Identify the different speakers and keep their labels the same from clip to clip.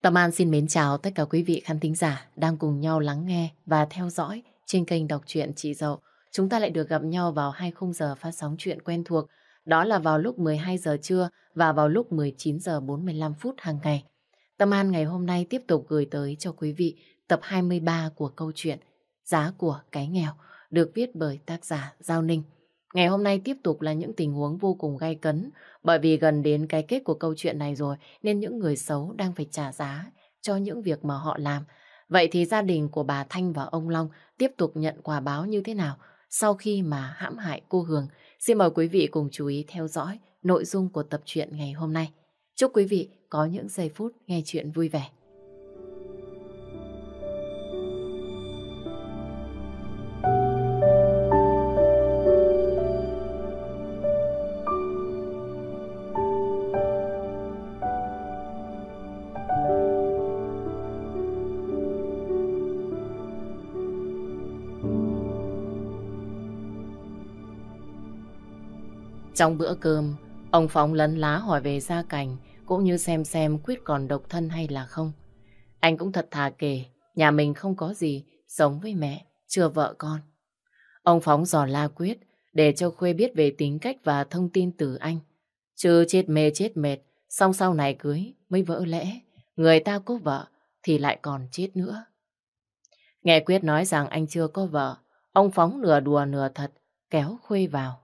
Speaker 1: Tâm An xin mến chào tất cả quý vị khán thính giả đang cùng nhau lắng nghe và theo dõi trên kênh đọc truyện Chị Dậu. Chúng ta lại được gặp nhau vào 2 khung giờ phát sóng truyện quen thuộc, đó là vào lúc 12 giờ trưa và vào lúc 19 giờ 45 phút hàng ngày. Tâm An ngày hôm nay tiếp tục gửi tới cho quý vị tập 23 của câu chuyện Giá của cái nghèo, được viết bởi tác giả Giao Ninh. Ngày hôm nay tiếp tục là những tình huống vô cùng gay cấn, bởi vì gần đến cái kết của câu chuyện này rồi nên những người xấu đang phải trả giá cho những việc mà họ làm. Vậy thì gia đình của bà Thanh và ông Long tiếp tục nhận quả báo như thế nào sau khi mà hãm hại cô Hường? Xin mời quý vị cùng chú ý theo dõi nội dung của tập truyện ngày hôm nay. Chúc quý vị có những giây phút nghe chuyện vui vẻ. Trong bữa cơm, ông Phóng lấn lá hỏi về gia cảnh cũng như xem Quyết còn độc thân hay là không. Anh cũng thật thà kể, nhà mình không có gì, sống với mẹ, chưa vợ con. Ông Phóng dò la Quyết để cho Khuê biết về tính cách và thông tin từ anh. Chứ chết mê chết mệt, xong sau này cưới mới vỡ lẽ, người ta có vợ thì lại còn chết nữa. Nghe Quyết nói rằng anh chưa có vợ, ông Phóng nửa đùa nửa thật, kéo Khuê vào.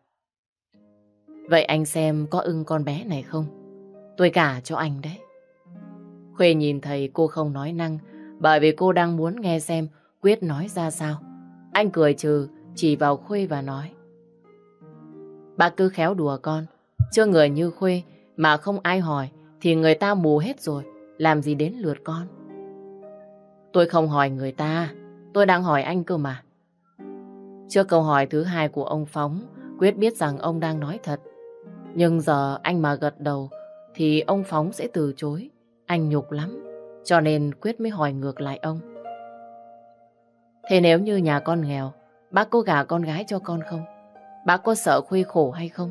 Speaker 1: Vậy anh xem có ưng con bé này không? Tôi gả cho anh đấy. Khuê nhìn thấy cô không nói năng, bởi vì cô đang muốn nghe xem Quyết nói ra sao. Anh cười trừ, chỉ vào Khuê và nói: Bác cứ khéo đùa con, chưa người như Khuê mà không ai hỏi thì người ta mù hết rồi, làm gì đến lượt con. Tôi không hỏi người ta, tôi đang hỏi anh cơ mà. Trước câu hỏi thứ hai của ông Phóng, Quyết biết rằng ông đang nói thật. Nhưng giờ anh mà gật đầu thì ông Phóng sẽ từ chối. Anh nhục lắm. Cho nên Quyết mới hỏi ngược lại ông. Thế nếu như nhà con nghèo, bác có gả con gái cho con không? Bác có sợ Khuê khổ hay không?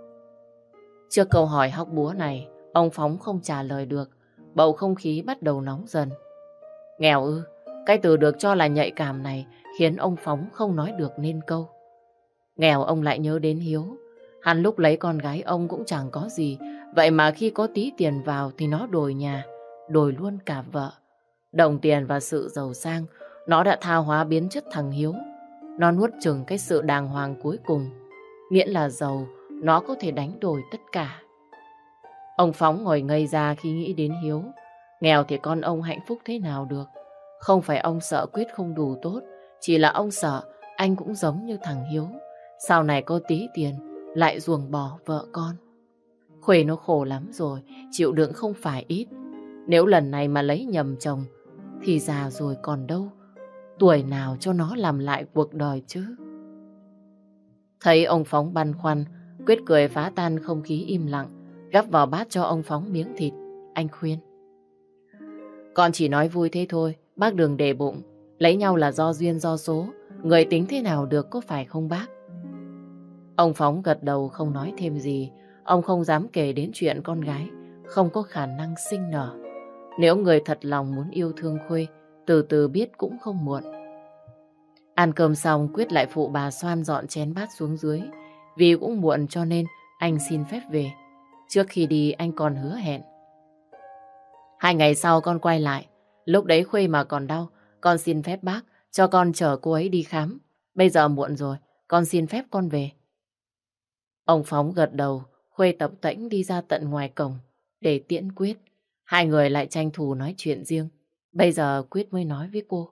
Speaker 1: Trước câu hỏi hóc búa này, ông Phóng không trả lời được. Bầu không khí bắt đầu nóng dần. Nghèo ư? Cái từ được cho là nhạy cảm này khiến ông Phóng không nói được nên câu. Nghèo ông lại nhớ đến Hiếu. Hắn lúc lấy con gái ông cũng chẳng có gì, vậy mà khi có tí tiền vào thì nó đổi nhà, đổi luôn cả vợ. Đồng tiền và sự giàu sang, nó đã tha hóa biến chất thằng Hiếu. Nó nuốt chửng cái sự đàng hoàng cuối cùng. Miễn là giàu, nó có thể đánh đổi tất cả. Ông Phóng ngồi ngây ra khi nghĩ đến Hiếu. Nghèo thì con ông hạnh phúc thế nào được? Không phải ông sợ Quyết không đủ tốt, chỉ là ông sợ anh cũng giống như thằng Hiếu. Sau này có tí tiền lại ruồng bỏ vợ con. Khuê nó khổ lắm rồi, chịu đựng không phải ít. Nếu lần này mà lấy nhầm chồng thì già rồi còn đâu, tuổi nào cho nó làm lại cuộc đời chứ. Thấy ông Phóng băn khoăn, Quyết cười phá tan không khí im lặng, gắp vào bát cho ông Phóng miếng thịt. Anh khuyên: Con chỉ nói vui thế thôi, bác đừng để bụng. Lấy nhau là do duyên do số, người tính thế nào được có phải không bác? Ông Phóng gật đầu không nói thêm gì. Ông không dám kể đến chuyện con gái không có khả năng sinh nở. Nếu người thật lòng muốn yêu thương Khuê, từ từ biết cũng không muộn. Ăn cơm xong, Quyết lại phụ bà xoan dọn chén bát xuống dưới. Vì cũng muộn cho nên anh xin phép về. Trước khi đi anh còn hứa hẹn: 2 ngày sau con quay lại. Lúc đấy Khuê mà còn đau, con xin phép bác cho con chở cô ấy đi khám. Bây giờ muộn rồi, con xin phép con về. Ông Phóng gật đầu, Khuê tập tễnh đi ra tận ngoài cổng để tiễn Quyết. Hai người lại tranh thủ nói chuyện riêng. Bây giờ Quyết mới nói với cô: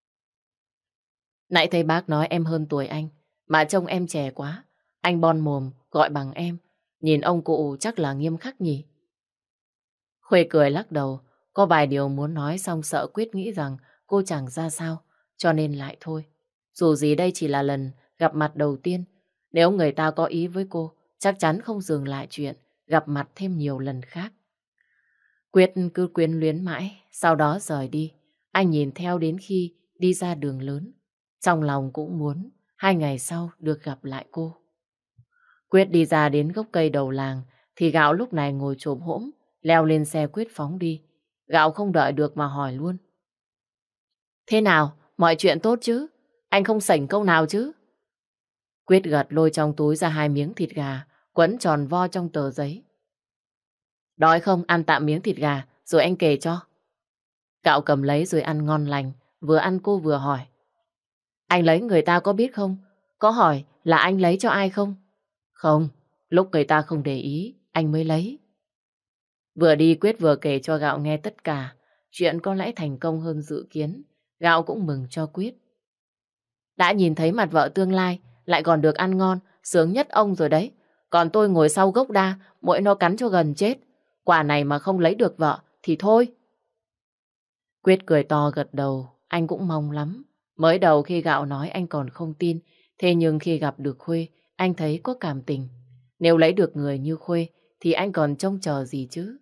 Speaker 1: Nãy thấy bác nói em hơn tuổi anh, mà trông em trẻ quá. Anh bon mồm, gọi bằng em. Nhìn ông cụ chắc là nghiêm khắc nhỉ? Khuê cười lắc đầu, có vài điều muốn nói xong sợ Quyết nghĩ rằng cô chẳng ra sao, cho nên lại thôi. Dù gì đây chỉ là lần gặp mặt đầu tiên. Nếu người ta có ý với cô, chắc chắn không dừng lại chuyện gặp mặt thêm nhiều lần khác. Quyết cứ quyến luyến mãi, sau đó rời đi. Anh nhìn theo đến khi đi ra đường lớn. Trong lòng cũng muốn 2 ngày sau được gặp lại cô. Quyết đi ra đến gốc cây đầu làng, thì Gạo lúc này ngồi chồm hổm, leo lên xe Quyết phóng đi. Gạo không đợi được mà hỏi luôn. Thế nào, mọi chuyện tốt chứ? Anh không sảnh câu nào chứ? Quyết gật lôi trong túi ra 2 miếng thịt gà, quấn tròn vo trong tờ giấy. Đói không, ăn tạm miếng thịt gà, rồi anh kể cho. Gạo cầm lấy rồi ăn ngon lành, vừa ăn cô vừa hỏi. Anh lấy người ta có biết không? Có hỏi là anh lấy cho ai không? Không, lúc người ta không để ý, anh mới lấy. Vừa đi Quyết vừa kể cho Gạo nghe tất cả. Chuyện có lẽ thành công hơn dự kiến. Gạo cũng mừng cho Quyết. Đã nhìn thấy mặt vợ tương lai, lại còn được ăn ngon, sướng nhất ông rồi đấy. Còn tôi ngồi sau gốc đa, mỗi nó cắn cho gần chết. Quả này mà không lấy được vợ, thì thôi. Quyết cười to gật đầu, anh cũng mong lắm. Mới đầu khi Gạo nói anh còn không tin, thế nhưng khi gặp được Khuê, anh thấy có cảm tình. Nếu lấy được người như Khuê, thì anh còn trông chờ gì chứ?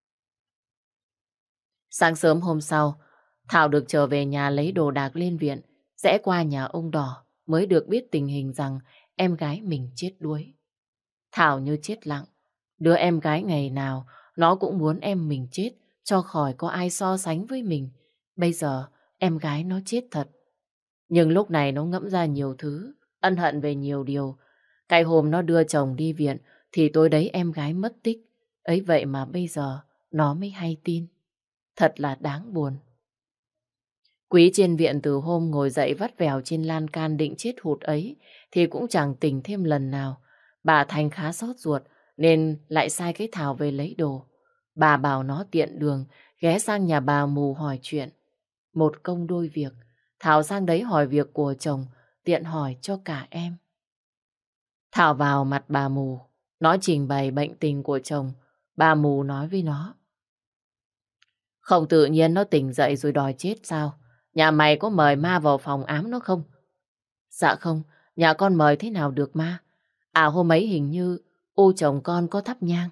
Speaker 1: Sáng sớm hôm sau, Thảo được trở về nhà lấy đồ đạc lên viện, rẽ qua nhà ông Đỏ mới được biết tình hình rằng em gái mình chết đuối. Thảo như chết lặng, đứa em gái ngày nào nó cũng muốn em mình chết cho khỏi có ai so sánh với mình. Bây giờ em gái nó chết thật. Nhưng lúc này nó ngẫm ra nhiều thứ, ân hận về nhiều điều. Cái hôm nó đưa chồng đi viện thì tối đấy em gái mất tích. Ấy vậy mà bây giờ nó mới hay tin. Thật là đáng buồn. Quý trên viện từ hôm ngồi dậy vắt vẻo trên lan can định chết hụt ấy thì cũng chẳng tỉnh thêm lần nào. Bà Thành khá sốt ruột nên lại sai cái Thảo về lấy đồ. Bà bảo nó tiện đường ghé sang nhà bà mù hỏi chuyện. Một công đôi việc, Thảo sang đấy hỏi việc của chồng, tiện hỏi cho cả em. Thảo vào mặt bà mù, nó trình bày bệnh tình của chồng. Bà mù nói với nó. Không tự nhiên nó tỉnh dậy rồi đòi chết sao? Nhà mày có mời ma vào phòng ám nó không? Dạ không, nhà con mời thế nào được ma? À hôm ấy hình như u chồng con có thắp nhang.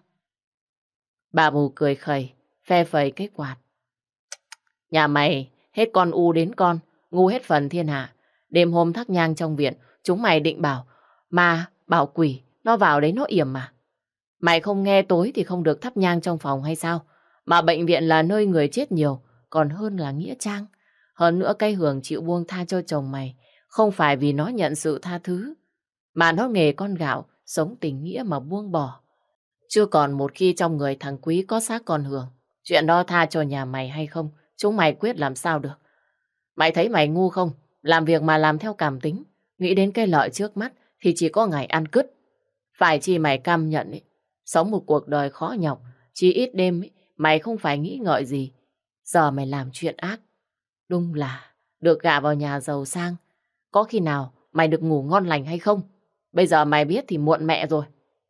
Speaker 1: Bà mù cười khẩy, phe phẩy cái quạt. Nhà mày hết con u đến con, ngu hết phần thiên hạ. Đêm hôm thắp nhang trong viện, chúng mày định bảo ma, bảo quỷ, nó vào đấy nó yểm mà. Mày không nghe tối thì không được thắp nhang trong phòng hay sao? Mà bệnh viện là nơi người chết nhiều, còn hơn là nghĩa trang. Hơn nữa cây Hường chịu buông tha cho chồng mày, không phải vì nó nhận sự tha thứ, mà nó nghề con gạo, sống tình nghĩa mà buông bỏ. Chưa còn một khi trong người thằng Quý có xác con Hường, chuyện đó tha cho nhà mày hay không, chúng mày quyết làm sao được. Mày thấy mày ngu không? Làm việc mà làm theo cảm tính, nghĩ đến cái lợi trước mắt thì chỉ có ngày ăn cứt. Phải chi mày cam nhận ấy, sống một cuộc đời khó nhọc, chỉ ít đêm ấy, mày không phải nghĩ ngợi gì. Giờ mày làm chuyện ác, đúng là được gả vào nhà giàu sang. Có khi nào mày được ngủ ngon lành hay không? Bây giờ mày biết thì muộn mẹ rồi.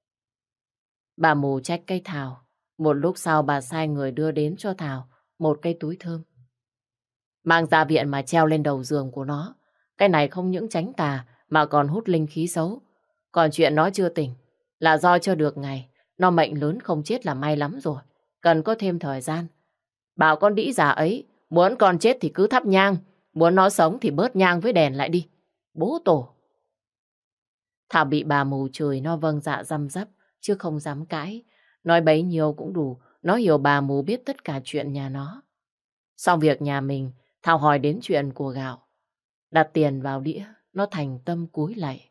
Speaker 1: Bà mù trách cây Thảo. Một lúc sau bà sai người đưa đến cho Thảo một cây túi thơm. Mang ra viện mà treo lên đầu giường của nó. Cái này không những tránh tà mà còn hút linh khí xấu. Còn chuyện nó chưa tỉnh là do chưa được ngày. Nó mệnh lớn không chết là may lắm rồi. Cần có thêm thời gian. Bảo con đĩ già ấy, muốn con chết thì cứ thắp nhang, muốn nó sống thì bớt nhang với đèn lại đi. Bố tổ. Thảo bị bà mù chửi nó vâng dạ răm rắp, chứ không dám cãi. Nói bấy nhiêu cũng đủ, nó hiểu bà mù biết tất cả chuyện nhà nó. Xong việc nhà mình, Thảo hỏi đến chuyện của Gạo. Đặt tiền vào đĩa, nó thành tâm cúi lạy.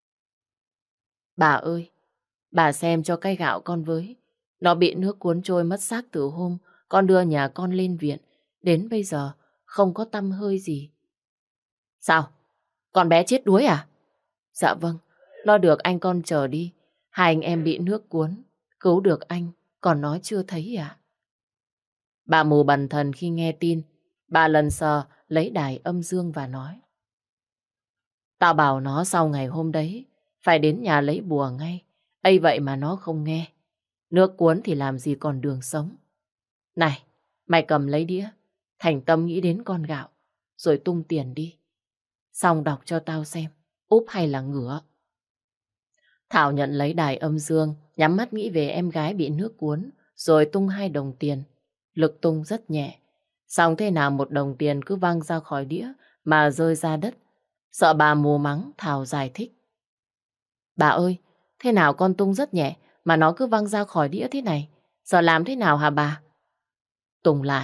Speaker 1: Bà ơi, bà xem cho cái Gạo con với. Nó bị nước cuốn trôi mất xác từ hôm con đưa nhà con lên viện. Đến bây giờ không có tăm hơi gì. Sao? Con bé chết đuối à? Dạ vâng, nó được anh con chở đi. Hai anh em bị nước cuốn. Cứu được anh, còn nó chưa thấy à? Bà mù bần thần khi nghe tin. Bà lần sờ lấy đài âm dương và nói. Tao bảo nó sau ngày hôm đấy phải đến nhà lấy bùa ngay. Ấy vậy mà nó không nghe. Nước cuốn thì làm gì còn đường sống. Này, mày cầm lấy đĩa, thành tâm nghĩ đến con Gạo, rồi tung tiền đi. Xong đọc cho tao xem, úp hay là ngửa. Thảo nhận lấy đài âm dương, nhắm mắt nghĩ về em gái bị nước cuốn, rồi tung 2 đồng tiền. Lực tung rất nhẹ. Xong thế nào một đồng tiền cứ văng ra khỏi đĩa mà rơi ra đất. Sợ bà mù mắng, Thảo giải thích. Bà ơi, thế nào con tung rất nhẹ mà nó cứ văng ra khỏi đĩa thế này? Giờ làm thế nào hả bà? Tùng lại,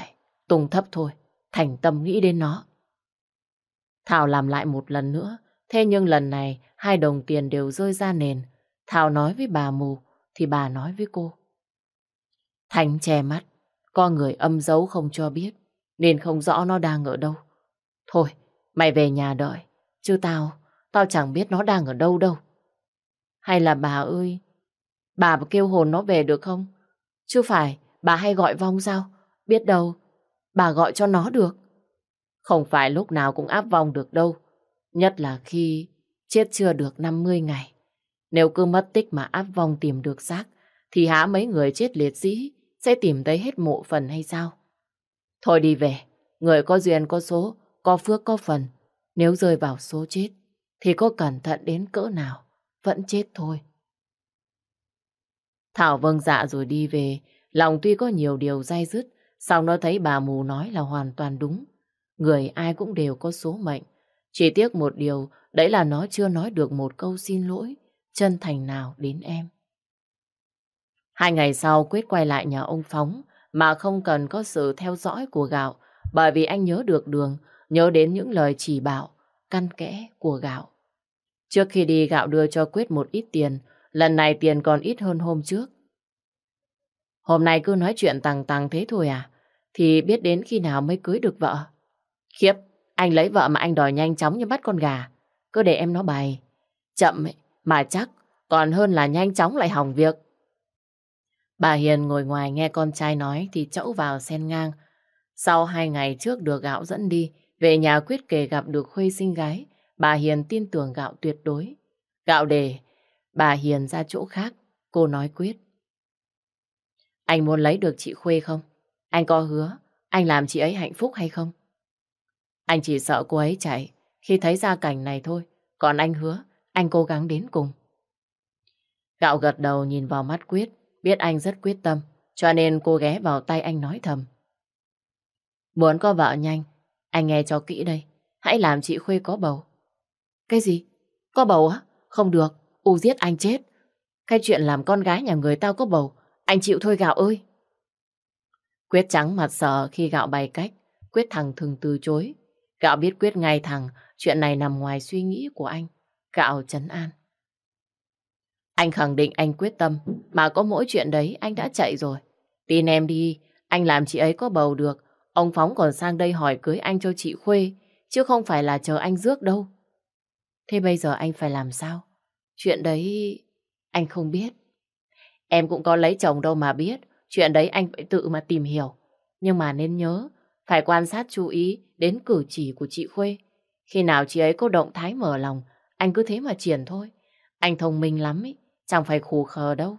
Speaker 1: tung thấp thôi, thành tâm nghĩ đến nó. Thảo làm lại một lần nữa, thế nhưng lần này 2 đồng tiền đều rơi ra nền. Thảo nói với bà mù, thì bà nói với cô. Thành che mắt, có người âm giấu không cho biết, nên không rõ nó đang ở đâu. Thôi, mày về nhà đợi, chứ tao chẳng biết nó đang ở đâu đâu. Hay là bà ơi, bà kêu hồn nó về được không? Chứ phải, bà hay gọi vong sao? Biết đâu, bà gọi cho nó được. Không phải lúc nào cũng áp vong được đâu. Nhất là khi chết chưa được 50 ngày. Nếu cứ mất tích mà áp vong tìm được xác, thì há mấy người chết liệt sĩ sẽ tìm thấy hết mộ phần hay sao? Thôi đi về, người có duyên có số, có phước có phần. Nếu rơi vào số chết, thì có cẩn thận đến cỡ nào, vẫn chết thôi. Thảo vâng dạ rồi đi về, lòng tuy có nhiều điều day dứt, song nó thấy bà mù nói là hoàn toàn đúng. Người ai cũng đều có số mệnh. Chỉ tiếc một điều, đấy là nó chưa nói được một câu xin lỗi, chân thành nào đến em. 2 ngày sau, Quyết quay lại nhà ông Phóng, mà không cần có sự theo dõi của Gạo, bởi vì anh nhớ được đường, nhớ đến những lời chỉ bảo, căn kẽ của Gạo. Trước khi đi, Gạo đưa cho Quyết một ít tiền, lần này tiền còn ít hơn hôm trước. Hôm nay cứ nói chuyện tằng tằng thế thôi à? Thì biết đến khi nào mới cưới được vợ? Khiếp, anh lấy vợ mà anh đòi nhanh chóng như bắt con gà. Cứ để em nó bày. Chậm ấy, mà chắc, còn hơn là nhanh chóng lại hỏng việc. Bà Hiền ngồi ngoài nghe con trai nói thì chẫu vào xen ngang. Sau 2 ngày trước được Gạo dẫn đi, về nhà Quyết kể gặp được Khuê xinh gái. Bà Hiền tin tưởng Gạo tuyệt đối. Gạo để bà Hiền ra chỗ khác, cô nói Quyết. Anh muốn lấy được chị Khuê không? Anh có hứa anh làm chị ấy hạnh phúc hay không? Anh chỉ sợ cô ấy chạy khi thấy gia cảnh này thôi. Còn anh hứa anh cố gắng đến cùng. Gạo gật đầu nhìn vào mắt Quyết, biết anh rất quyết tâm, cho nên cô ghé vào tay anh nói thầm. Muốn có vợ nhanh, anh nghe cho kỹ đây. Hãy làm chị Khuê có bầu. Cái gì? Có bầu á? Không được, u giết anh chết. Cái chuyện làm con gái nhà người tao có bầu, anh chịu thôi Gạo ơi. Quyết trắng mặt sợ khi Gạo bày cách, Quyết thẳng thừng từ chối. Gạo biết Quyết ngay thẳng, chuyện này nằm ngoài suy nghĩ của anh. Gạo trấn an. Anh khẳng định anh quyết tâm, mà có mỗi chuyện đấy anh đã chạy rồi. Tin em đi, anh làm chị ấy có bầu được, ông Phóng còn sang đây hỏi cưới anh cho chị Khuê, chứ không phải là chờ anh rước đâu. Thế bây giờ anh phải làm sao? Chuyện đấy anh không biết. Em cũng có lấy chồng đâu mà biết, chuyện đấy anh phải tự mà tìm hiểu. Nhưng mà nên nhớ, phải quan sát chú ý đến cử chỉ của chị Khuê. Khi nào chị ấy có động thái mở lòng, anh cứ thế mà triển thôi. Anh thông minh lắm ý, chẳng phải khù khờ đâu.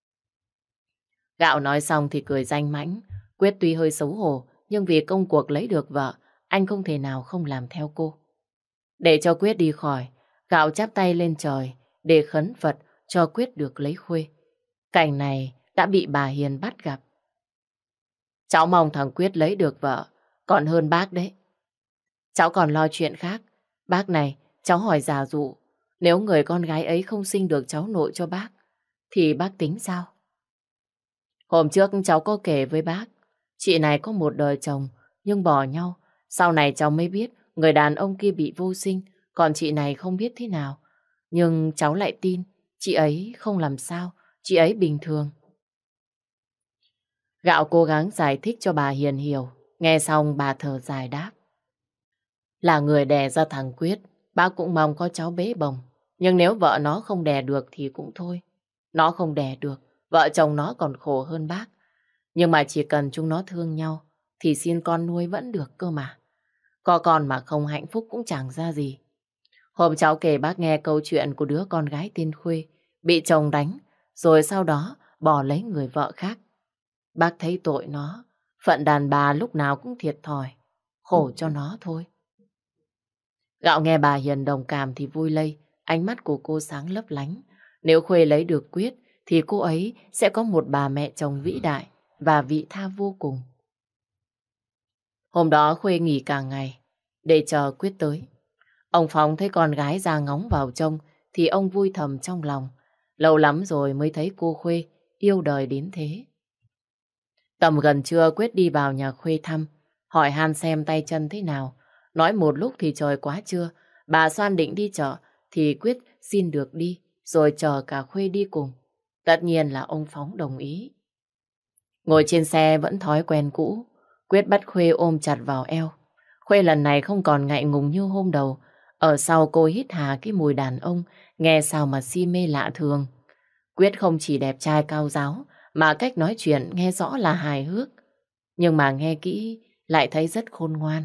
Speaker 1: Gạo nói xong thì cười danh mãnh. Quyết tuy hơi xấu hổ, nhưng vì công cuộc lấy được vợ, anh không thể nào không làm theo cô. Để cho Quyết đi khỏi, Gạo chắp tay lên trời để khấn Phật cho Quyết được lấy Khuê. Cảnh này đã bị bà Hiền bắt gặp. Cháu mong thằng Quyết lấy được vợ, còn hơn bác đấy. Cháu còn lo chuyện khác. Bác này, cháu hỏi giả dụ, nếu người con gái ấy không sinh được cháu nội cho bác, thì bác tính sao? Hôm trước cháu có kể với bác, chị này có một đời chồng, nhưng bỏ nhau. Sau này cháu mới biết người đàn ông kia bị vô sinh, còn chị này không biết thế nào. Nhưng cháu lại tin, chị ấy không làm sao, chị ấy bình thường. Gạo cố gắng giải thích cho bà Hiền hiểu. Nghe xong bà thở dài đáp. Là người đẻ ra thằng Quyết, bác cũng mong có cháu bế bồng. Nhưng nếu vợ nó không đẻ được thì cũng thôi. Nó không đẻ được, vợ chồng nó còn khổ hơn bác. Nhưng mà chỉ cần chúng nó thương nhau, thì xin con nuôi vẫn được cơ mà. Có con mà không hạnh phúc cũng chẳng ra gì. Hôm cháu kể bác nghe câu chuyện của đứa con gái tên Khuê, bị chồng đánh, rồi sau đó bỏ lấy người vợ khác. Bác thấy tội nó, phận đàn bà lúc nào cũng thiệt thòi, khổ cho nó thôi. Gạo nghe bà Hiền đồng cảm thì vui lây, ánh mắt của cô sáng lấp lánh. Nếu Khuê lấy được Quyết, thì cô ấy sẽ có một bà mẹ chồng vĩ đại và vị tha vô cùng. Hôm đó Khuê nghỉ cả ngày, để chờ Quyết tới. Ông Phong thấy con gái ra ngóng vào trông, thì ông vui thầm trong lòng. Lâu lắm rồi mới thấy cô Khuê yêu đời đến thế. Tầm gần trưa Quyết đi vào nhà Khuê thăm. hỏi han xem tay chân thế nào. Nói một lúc thì trời quá trưa, bà Soan định đi chợ thì Quyết xin được đi, rồi chờ cả Khuê đi cùng. Tất nhiên là ông Phóng đồng ý. Ngồi trên xe vẫn thói quen cũ, Quyết bắt Khuê ôm chặt vào eo. Khuê lần này không còn ngại ngùng như hôm đầu. Ở sau cô hít hà cái mùi đàn ông, nghe sao mà si mê lạ thường. Quyết không chỉ đẹp trai cao ráo, mà cách nói chuyện nghe rõ là hài hước. Nhưng mà nghe kỹ lại thấy rất khôn ngoan.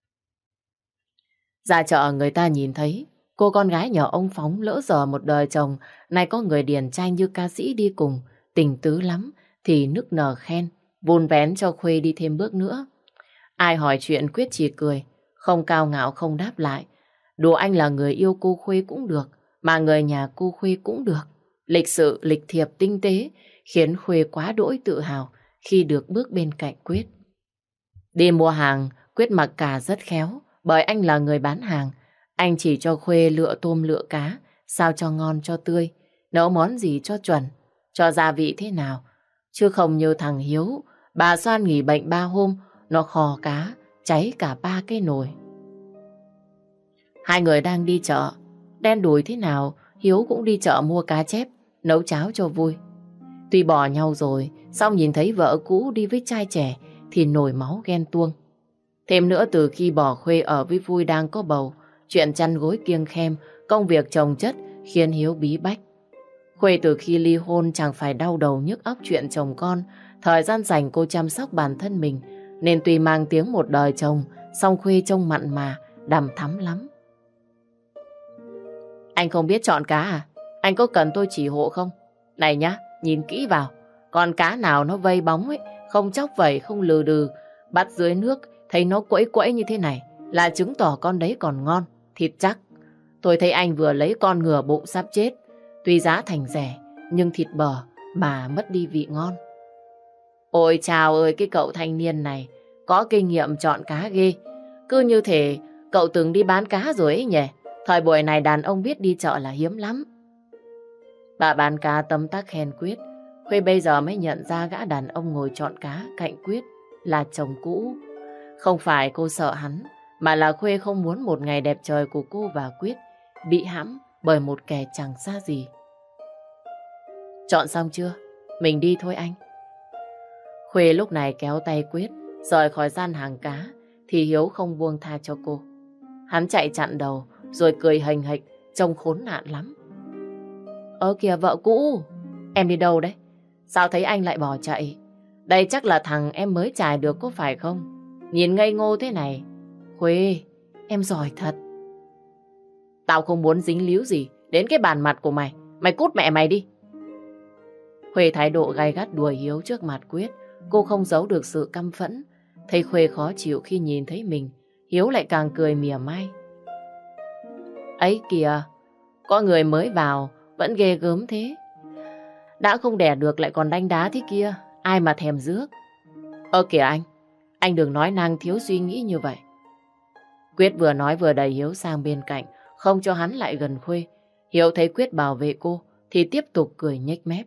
Speaker 1: Ra chợ người ta nhìn thấy cô con gái nhỏ ông Phóng lỡ dở một đời chồng, nay có người điển trai như ca sĩ đi cùng, tình tứ lắm, thì nức nở khen, vun vén cho Khuê đi thêm bước nữa. Ai hỏi chuyện Quyết chỉ cười, không cao ngạo không đáp lại. Đùa anh là người yêu cô Khuê cũng được, mà người nhà cô Khuê cũng được. Lịch sự, lịch thiệp, tinh tế, khiến Khuê quá đỗi tự hào khi được bước bên cạnh Quyết. Đi mua hàng, Quyết mặc cả rất khéo, bởi anh là người bán hàng. Anh chỉ cho Khuê lựa tôm lựa cá, sao cho ngon cho tươi, nấu món gì cho chuẩn, cho gia vị thế nào. Chứ không như thằng Hiếu, bà Soan nghỉ bệnh 3 hôm, nó kho cá, cháy cả 3 cái nồi. Hai người đang đi chợ, đen đủi thế nào, Hiếu cũng đi chợ mua cá chép, nấu cháo cho vui. Tuy bỏ nhau rồi, xong nhìn thấy vợ cũ đi với trai trẻ thì nổi máu ghen tuông. Thêm nữa từ khi bỏ Khuê ở với Vui đang có bầu, chuyện chăn gối kiêng khem, công việc chồng chất khiến Hiếu bí bách. Khuê từ khi ly hôn chẳng phải đau đầu nhức óc chuyện chồng con, thời gian dành cô chăm sóc bản thân mình, nên tuy mang tiếng một đời chồng, song Khuê trông mặn mà, đằm thắm lắm. Anh không biết chọn cá à? Anh có cần tôi chỉ hộ không? Này nhá, nhìn kỹ vào, con cá nào nó vây bóng ấy, không chóc vẩy, không lừ đừ, bắt dưới nước, thấy nó quẫy quẫy như thế này, là chứng tỏ con đấy còn ngon, thịt chắc. Tôi thấy anh vừa lấy con ngựa bụng sắp chết, tuy giá thành rẻ, nhưng thịt bở mà mất đi vị ngon. Ôi chào ơi, cái cậu thanh niên này, có kinh nghiệm chọn cá ghê. Cứ như thể cậu từng đi bán cá rồi ấy nhỉ. Thời buổi này đàn ông biết đi chợ là hiếm lắm. Bà bán cá tấm tắc khen Quyết. Khuê bây giờ mới nhận ra gã đàn ông ngồi chọn cá cạnh Quyết là chồng cũ. Không phải cô sợ hắn, mà là Khuê không muốn một ngày đẹp trời của cô và Quyết bị hãm bởi một kẻ chẳng xa gì. Chọn xong chưa? Mình đi thôi anh. Khuê lúc này kéo tay Quyết rời khỏi gian hàng cá, thì Hiếu không buông tha cho cô. Hắn chạy chặn đầu rồi cười hềnh hệch, trông khốn nạn lắm. Ơ kìa vợ cũ, em đi đâu đấy? Sao thấy anh lại bỏ chạy? Đây chắc là thằng em mới chài được có phải không? Nhìn ngây ngô thế này. Khuê, em giỏi thật. Tao không muốn dính líu gì đến cái bàn mặt của mày. Mày cút mẹ mày đi. Khuê thái độ gay gắt đùa Hiếu trước mặt Quyết. Cô không giấu được sự căm phẫn. Thấy Khuê khó chịu khi nhìn thấy mình, Hiếu lại càng cười mỉa mai. Ấy kìa, có người mới vào vẫn ghê gớm thế. Đã không đẻ được lại còn đánh đá thế kia, ai mà thèm rước. Ơ kìa anh đừng nói năng thiếu suy nghĩ như vậy. Quyết vừa nói vừa đẩy Hiếu sang bên cạnh, không cho hắn lại gần Khuê. Hiếu thấy Quyết bảo vệ cô thì tiếp tục cười nhếch mép.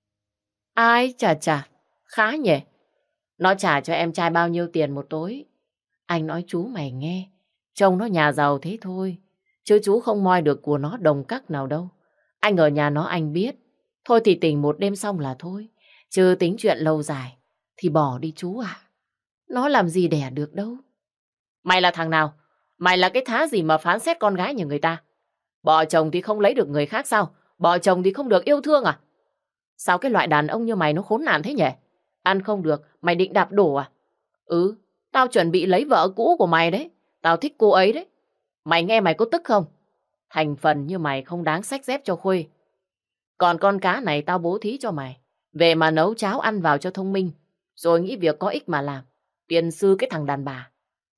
Speaker 1: Ai chà, khá nhỉ. Nó trả cho em trai bao nhiêu tiền một tối? Anh nói chú mày nghe, trông nó nhà giàu thế thôi, chứ chú không moi được của nó đồng cắc nào đâu. Anh ở nhà nó anh biết. Thôi thì tình một đêm xong là thôi, chứ tính chuyện lâu dài thì bỏ đi chú ạ. Nó làm gì đẻ được đâu. Mày là thằng nào? Mày là cái thá gì mà phán xét con gái nhà người ta? Bỏ chồng thì không lấy được người khác sao? Bỏ chồng thì không được yêu thương à? Sao cái loại đàn ông như mày nó khốn nạn thế nhỉ? Ăn không được, mày định đạp đổ à? Ừ, tao chuẩn bị lấy vợ cũ của mày đấy. Tao thích cô ấy đấy. Mày nghe mày có tức không? Thành phần như mày không đáng xách dép cho Khuê. Còn con cá này tao bố thí cho mày. Về mà nấu cháo ăn vào cho thông minh. Rồi nghĩ việc có ích mà làm. Tiền sư cái thằng đàn bà.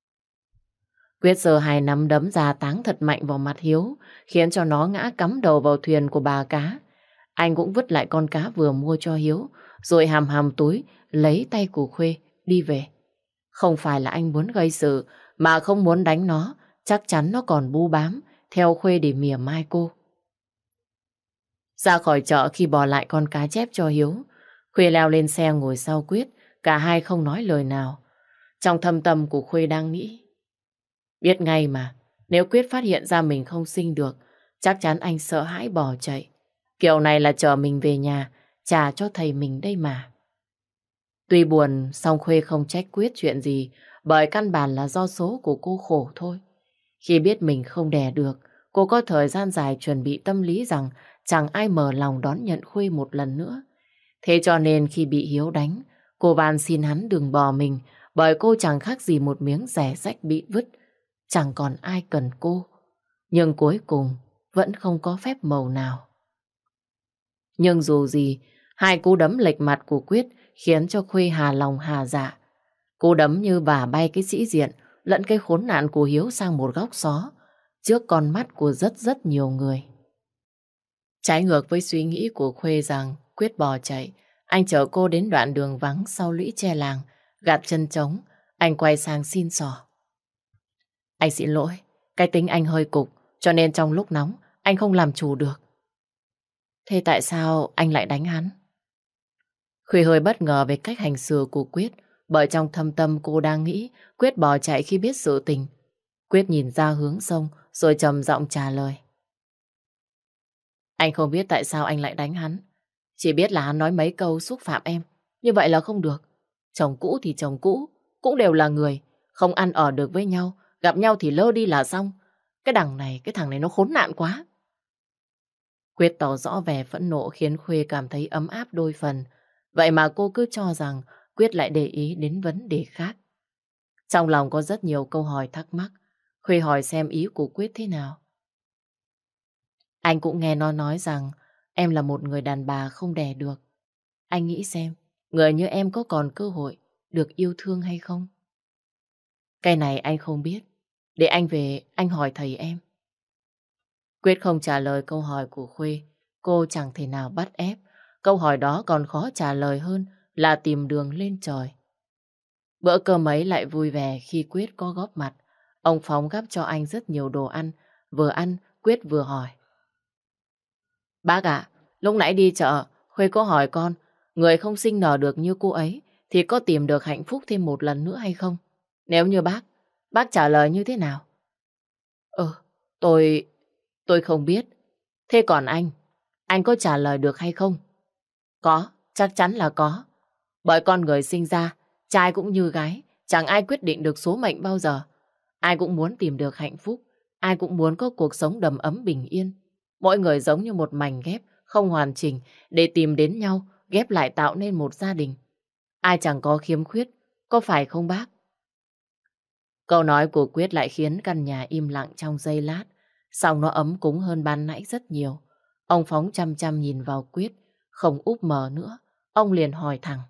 Speaker 1: Quyết giơ hai nắm đấm ra táng thật mạnh vào mặt Hiếu, khiến cho nó ngã cắm đầu vào thuyền của bà cá. Anh cũng vứt lại con cá vừa mua cho Hiếu, rồi hàm hàm túi lấy tay của Khuê đi về. Không phải là anh muốn gây sự, mà không muốn đánh nó, chắc chắn nó còn bu bám theo Khuê để mỉa mai cô. Ra khỏi chợ khi bỏ lại con cá chép cho Hiếu, Khuê leo lên xe ngồi sau Quyết, cả hai không nói lời nào. Trong thâm tâm của Khuê đang nghĩ. Biết ngay mà, nếu Quyết phát hiện ra mình không sinh được, chắc chắn anh sợ hãi bỏ chạy. Kiểu này là chở mình về nhà, trả cho thầy mình đây mà. Tuy buồn, song Khuê không trách Quyết chuyện gì, bởi căn bản là do số của cô khổ thôi. Khi biết mình không đẻ được, cô có thời gian dài chuẩn bị tâm lý rằng chẳng ai mở lòng đón nhận Khuê một lần nữa. Thế cho nên khi bị Hiếu đánh, cô van xin hắn đừng bỏ mình, bởi cô chẳng khác gì một miếng rẻ rách bị vứt, chẳng còn ai cần cô. Nhưng cuối cùng vẫn không có phép màu nào. Nhưng dù gì, hai cú đấm lệch mặt của Quyết khiến cho Khuê hà lòng hà dạ. Cú đấm như vả bay cái sĩ diện lẫn cái khốn nạn của Hiếu sang một góc xó, trước con mắt của rất rất nhiều người. Trái ngược với suy nghĩ của Khuê rằng Quyết bỏ chạy, anh chở cô đến đoạn đường vắng sau lũy tre làng, gạt chân trống, anh quay sang xin xỏ. Anh xin lỗi, cái tính anh hơi cục, cho nên trong lúc nóng, anh không làm chủ được. Thế tại sao anh lại đánh hắn? Khuê hơi bất ngờ về cách hành xử của Quyết, bởi trong thâm tâm cô đang nghĩ Quyết bỏ chạy khi biết sự tình. Quyết nhìn ra hướng sông, rồi trầm giọng trả lời. Anh không biết tại sao anh lại đánh hắn. Chỉ biết là hắn nói mấy câu xúc phạm em. Như vậy là không được. Chồng cũ thì chồng cũ, cũng đều là người. Không ăn ở được với nhau, gặp nhau thì lơ đi là xong. Cái thằng này nó khốn nạn quá. Quyết tỏ rõ vẻ phẫn nộ khiến Khuê cảm thấy ấm áp đôi phần. Vậy mà cô cứ cho rằng Quyết lại để ý đến vấn đề khác. Trong lòng có rất nhiều câu hỏi thắc mắc. Khuê hỏi xem ý của Quyết thế nào. Anh cũng nghe nó nói rằng em là một người đàn bà không đẻ được. Anh nghĩ xem, người như em có còn cơ hội được yêu thương hay không? Cái này anh không biết. Để anh về, anh hỏi thầy em. Quyết không trả lời câu hỏi của Khuê. Cô chẳng thể nào bắt ép. Câu hỏi đó còn khó trả lời hơn là tìm đường lên trời. Bữa cơm ấy lại vui vẻ khi Quyết có góp mặt. Ông Phóng gắp cho anh rất nhiều đồ ăn, Quyết vừa hỏi. Bác ạ, lúc nãy đi chợ, Khuê có hỏi con, người không sinh nở được như cô ấy, thì có tìm được hạnh phúc thêm một lần nữa hay không? Nếu như bác trả lời như thế nào? Ừ, tôi không biết. Thế còn anh có trả lời được hay không? Có, chắc chắn là có. Bởi con người sinh ra, trai cũng như gái, chẳng ai quyết định được số mệnh bao giờ. Ai cũng muốn tìm được hạnh phúc, ai cũng muốn có cuộc sống đầm ấm bình yên. Mỗi người giống như một mảnh ghép, không hoàn chỉnh, để tìm đến nhau, ghép lại tạo nên một gia đình. Ai chẳng có khiếm khuyết, có phải không bác? Câu nói của Quyết lại khiến căn nhà im lặng trong giây lát, xong nó ấm cúng hơn ban nãy rất nhiều. Ông Phóng chăm chăm nhìn vào Quyết, không úp mờ nữa. Ông liền hỏi thẳng.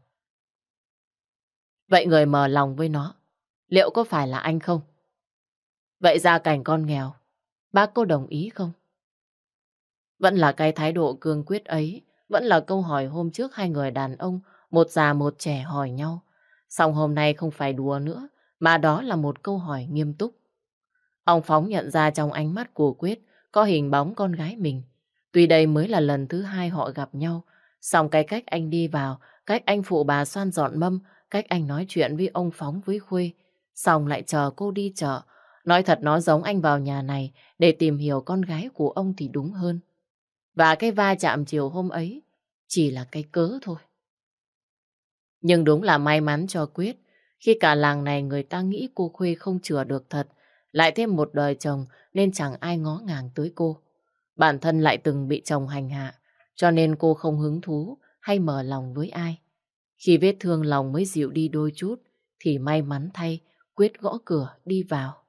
Speaker 1: Vậy người mở lòng với nó, liệu có phải là anh không? Vậy gia cảnh con nghèo, bác có đồng ý không? Vẫn là cái thái độ cương quyết ấy, vẫn là câu hỏi hôm trước hai người đàn ông, một già một trẻ hỏi nhau. Xong hôm nay không phải đùa nữa, mà đó là một câu hỏi nghiêm túc. Ông Phóng nhận ra trong ánh mắt của Quyết có hình bóng con gái mình. Tuy đây mới là lần thứ hai họ gặp nhau, song cái cách anh đi vào, cách anh phụ bà xoan dọn mâm, cách anh nói chuyện với ông Phóng với Khuê, xong lại chờ cô đi chợ. Nói thật nó giống anh vào nhà này để tìm hiểu con gái của ông thì đúng hơn. Và cái va chạm chiều hôm ấy chỉ là cái cớ thôi. Nhưng đúng là may mắn cho Quyết, khi cả làng này người ta nghĩ cô Khuê không chữa được thật, lại thêm một đời chồng nên chẳng ai ngó ngàng tới cô. Bản thân lại từng bị chồng hành hạ, cho nên cô không hứng thú hay mở lòng với ai. Khi vết thương lòng mới dịu đi đôi chút, thì may mắn thay, Quyết gõ cửa đi vào.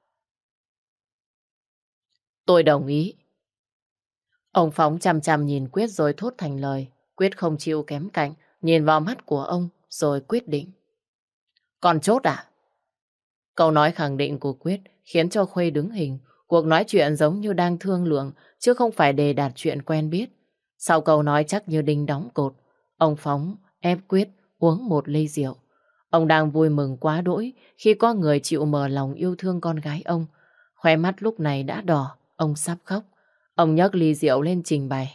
Speaker 1: Tôi đồng ý. Ông Phóng chằm chằm nhìn Quyết rồi thốt thành lời. Quyết không chịu kém cạnh, nhìn vào mắt của ông rồi quyết định. Còn chốt à? Câu nói khẳng định của Quyết khiến cho Khuê đứng hình. Cuộc nói chuyện giống như đang thương lượng, chứ không phải đề đạt chuyện quen biết. Sau câu nói chắc như đinh đóng cột, ông Phóng ép Quyết uống một ly rượu. Ông đang vui mừng quá đỗi khi có người chịu mở lòng yêu thương con gái ông. Khóe mắt lúc này đã đỏ, ông sắp khóc. Ông nhấc ly rượu lên trình bày.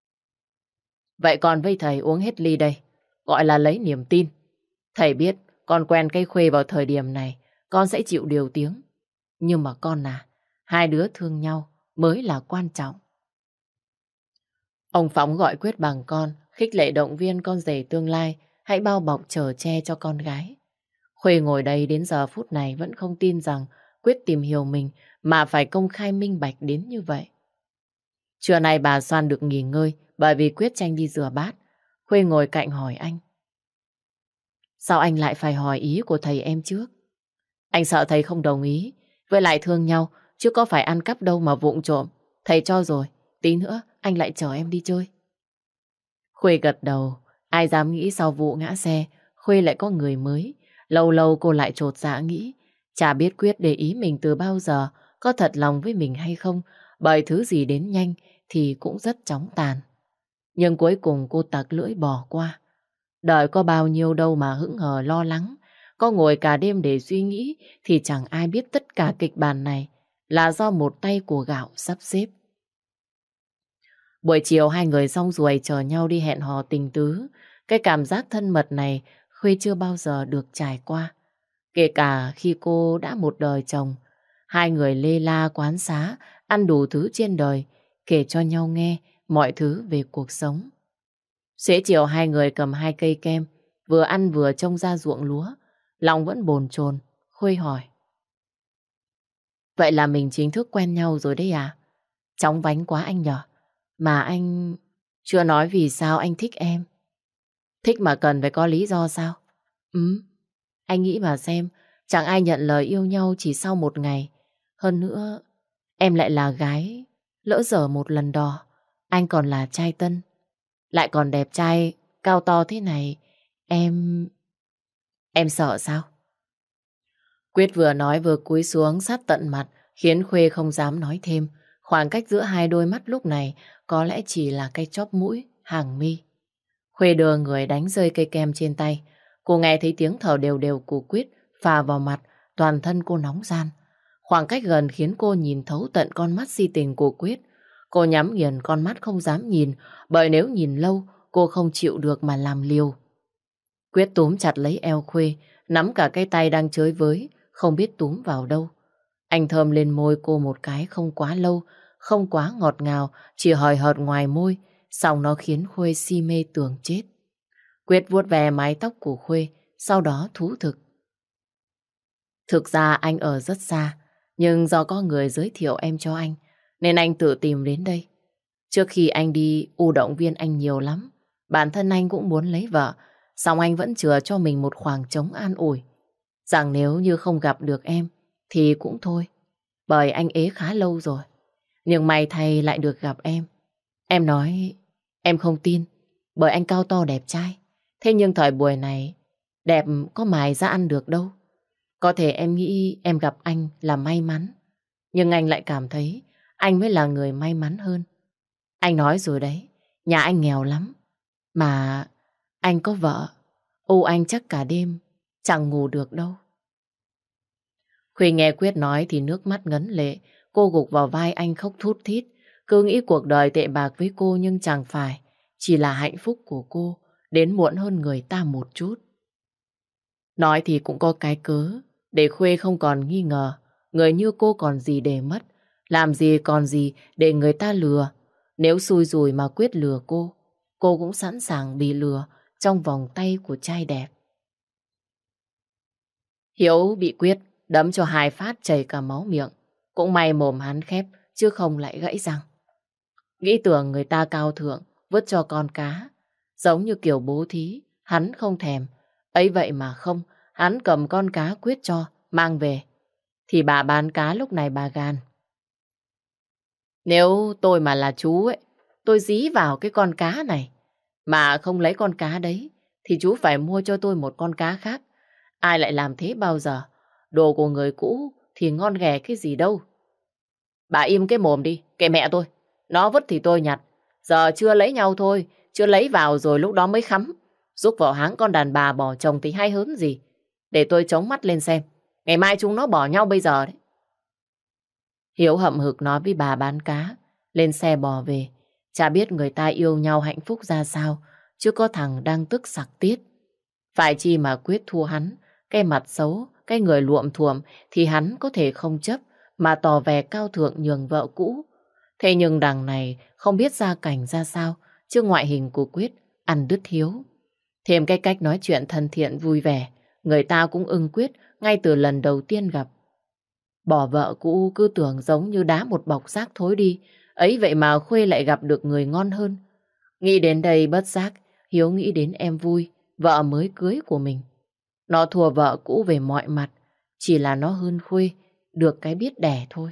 Speaker 1: Vậy còn với thầy uống hết ly đây, gọi là lấy niềm tin. Thầy biết Con quen cây Khuê vào thời điểm này, con sẽ chịu điều tiếng. Nhưng mà con à, hai đứa thương nhau mới là quan trọng. Ông Phóng gọi Quyết bằng con, khích lệ động viên con rể tương lai, hãy bao bọc chở che cho con gái. Khuê ngồi đây đến giờ phút này vẫn không tin rằng Quyết tìm hiểu mình mà phải công khai minh bạch đến như vậy. Trưa nay bà Soan được nghỉ ngơi bởi vì Quyết tranh đi rửa bát. Khuê ngồi cạnh hỏi anh. Sao anh lại phải hỏi ý của thầy em trước? Anh sợ thầy không đồng ý, với lại thương nhau, chứ có phải ăn cắp đâu mà vụng trộm. Thầy cho rồi, tí nữa anh lại chở em đi chơi. Khuê gật đầu, ai dám nghĩ sau vụ ngã xe, Khuê lại có người mới. Lâu lâu cô lại chột dạ nghĩ, chả biết Quyết để ý mình từ bao giờ, có thật lòng với mình hay không, bởi thứ gì đến nhanh thì cũng rất chóng tàn. Nhưng cuối cùng cô tặc lưỡi bỏ qua. Đời có bao nhiêu đâu mà hững hờ lo lắng. Có ngồi cả đêm để suy nghĩ thì chẳng ai biết tất cả kịch bản này là do một tay của gạo sắp xếp. Buổi chiều hai người xong ruồi chờ nhau đi hẹn hò tình tứ. Cái cảm giác thân mật này Khuê chưa bao giờ được trải qua. Kể cả khi cô đã một đời chồng, hai người lê la quán xá, ăn đủ thứ trên đời, kể cho nhau nghe mọi thứ về cuộc sống. Xế chiều hai người cầm hai cây kem, vừa ăn vừa trông ra ruộng lúa. Lòng vẫn bồn chồn. Khuê hỏi. Vậy là mình chính thức quen nhau rồi đấy à? Chóng vánh quá anh nhở. Mà anh chưa nói vì sao anh thích em. Thích mà cần phải có lý do sao? Anh nghĩ mà xem, chẳng ai nhận lời yêu nhau chỉ sau một ngày. Hơn nữa, em lại là gái, lỡ dở một lần đò, anh còn là trai tân. Lại còn đẹp trai, cao to thế này, em... Em sợ sao? Quyết vừa nói vừa cúi xuống sát tận mặt, khiến Khuê không dám nói thêm. Khoảng cách giữa hai đôi mắt lúc này có lẽ chỉ là cái chóp mũi, hàng mi. Khuê đưa người đánh rơi cây kem trên tay. Cô nghe thấy tiếng thở đều đều của Quyết phà vào mặt, toàn thân cô nóng ran. Khoảng cách gần khiến cô nhìn thấu tận con mắt si tình của Quyết. Cô nhắm nghiền con mắt không dám nhìn, bởi nếu nhìn lâu, cô không chịu được mà làm liều. Quyết túm chặt lấy eo Khuê, nắm cả cái tay đang chới với, không biết túm vào đâu. Anh thơm lên môi cô một cái không quá lâu, không quá ngọt ngào, chỉ hời hợt ngoài môi, xong nó khiến Khuê si mê tưởng chết. Quyết vuốt ve mái tóc của Khuê, sau đó thú thực. Thực ra anh ở rất xa, nhưng do có người giới thiệu em cho anh, nên anh tự tìm đến đây. Trước khi anh đi, động viên anh nhiều lắm. Bản thân anh cũng muốn lấy vợ, song anh vẫn chừa cho mình một khoảng trống an ủi. Rằng nếu như không gặp được em, thì cũng thôi. Bởi anh ế khá lâu rồi. Nhưng may thay lại được gặp em. Em nói, em không tin, bởi anh cao to đẹp trai. Thế nhưng thời buổi này, đẹp có mài ra ăn được đâu. Có thể em nghĩ em gặp anh là may mắn. Nhưng anh lại cảm thấy anh mới là người may mắn hơn. Anh nói rồi đấy, nhà anh nghèo lắm. Mà anh có vợ, anh chắc cả đêm chẳng ngủ được đâu. Khuê nghe Quyết nói thì nước mắt ngấn lệ. Cô gục vào vai anh khóc thút thít. Cứ nghĩ cuộc đời tệ bạc với cô nhưng chẳng phải. Chỉ là hạnh phúc của cô đến muộn hơn người ta một chút. Nói thì cũng có cái cớ để Khuê không còn nghi ngờ. Người như cô còn gì để mất, làm gì còn gì để người ta lừa. Nếu xui rủi mà Quyết lừa cô cũng sẵn sàng bị lừa trong vòng tay của trai đẹp. Hiếu bị Quyết đấm cho 2 phát chảy cả máu miệng. Cũng may mồm hắn khép chứ không lại gãy răng. Nghĩ tưởng người ta cao thượng vứt cho con cá, giống như kiểu bố thí, hắn không thèm. Ấy vậy mà không, hắn cầm con cá Quyết cho, mang về. Thì bà bán cá lúc này bà gan. Nếu tôi mà là chú ấy, tôi dí vào cái con cá này. Mà không lấy con cá đấy, thì chú phải mua cho tôi một con cá khác. Ai lại làm thế bao giờ? Đồ của người cũ thì ngon ghẻ cái gì đâu. Bà im cái mồm đi, kệ mẹ tôi. Nó vứt thì tôi nhặt. Giờ chưa lấy nhau thôi, chưa lấy vào rồi lúc đó mới khắm. Rúc vào háng con đàn bà bỏ chồng thì hay hớn gì. Để tôi chống mắt lên xem. Ngày mai chúng nó bỏ nhau bây giờ đấy. Hiếu hậm hực nói với bà bán cá. Lên xe bò về. Chả biết người ta yêu nhau hạnh phúc ra sao. Chứ có thằng đang tức sặc tiết. Phải chi mà Quyết thua hắn. cái mặt xấu, cái người luộm thuộm thì hắn có thể không chấp mà tỏ vẻ cao thượng nhường vợ cũ. Thế nhưng đằng này không biết gia cảnh ra sao, chứ ngoại hình của Quyết ăn đứt hiếu. Thêm cái cách nói chuyện thân thiện vui vẻ, người ta cũng ưng Quyết ngay từ lần đầu tiên gặp. Bỏ vợ cũ cứ tưởng giống như đá một bọc rác thối đi, ấy vậy mà Khuê lại gặp được người ngon hơn. Nghĩ đến đây bất giác, Hiếu nghĩ đến em Vui, vợ mới cưới của mình. Nó thua vợ cũ về mọi mặt, chỉ là nó hơn Khuê, được cái biết đẻ thôi.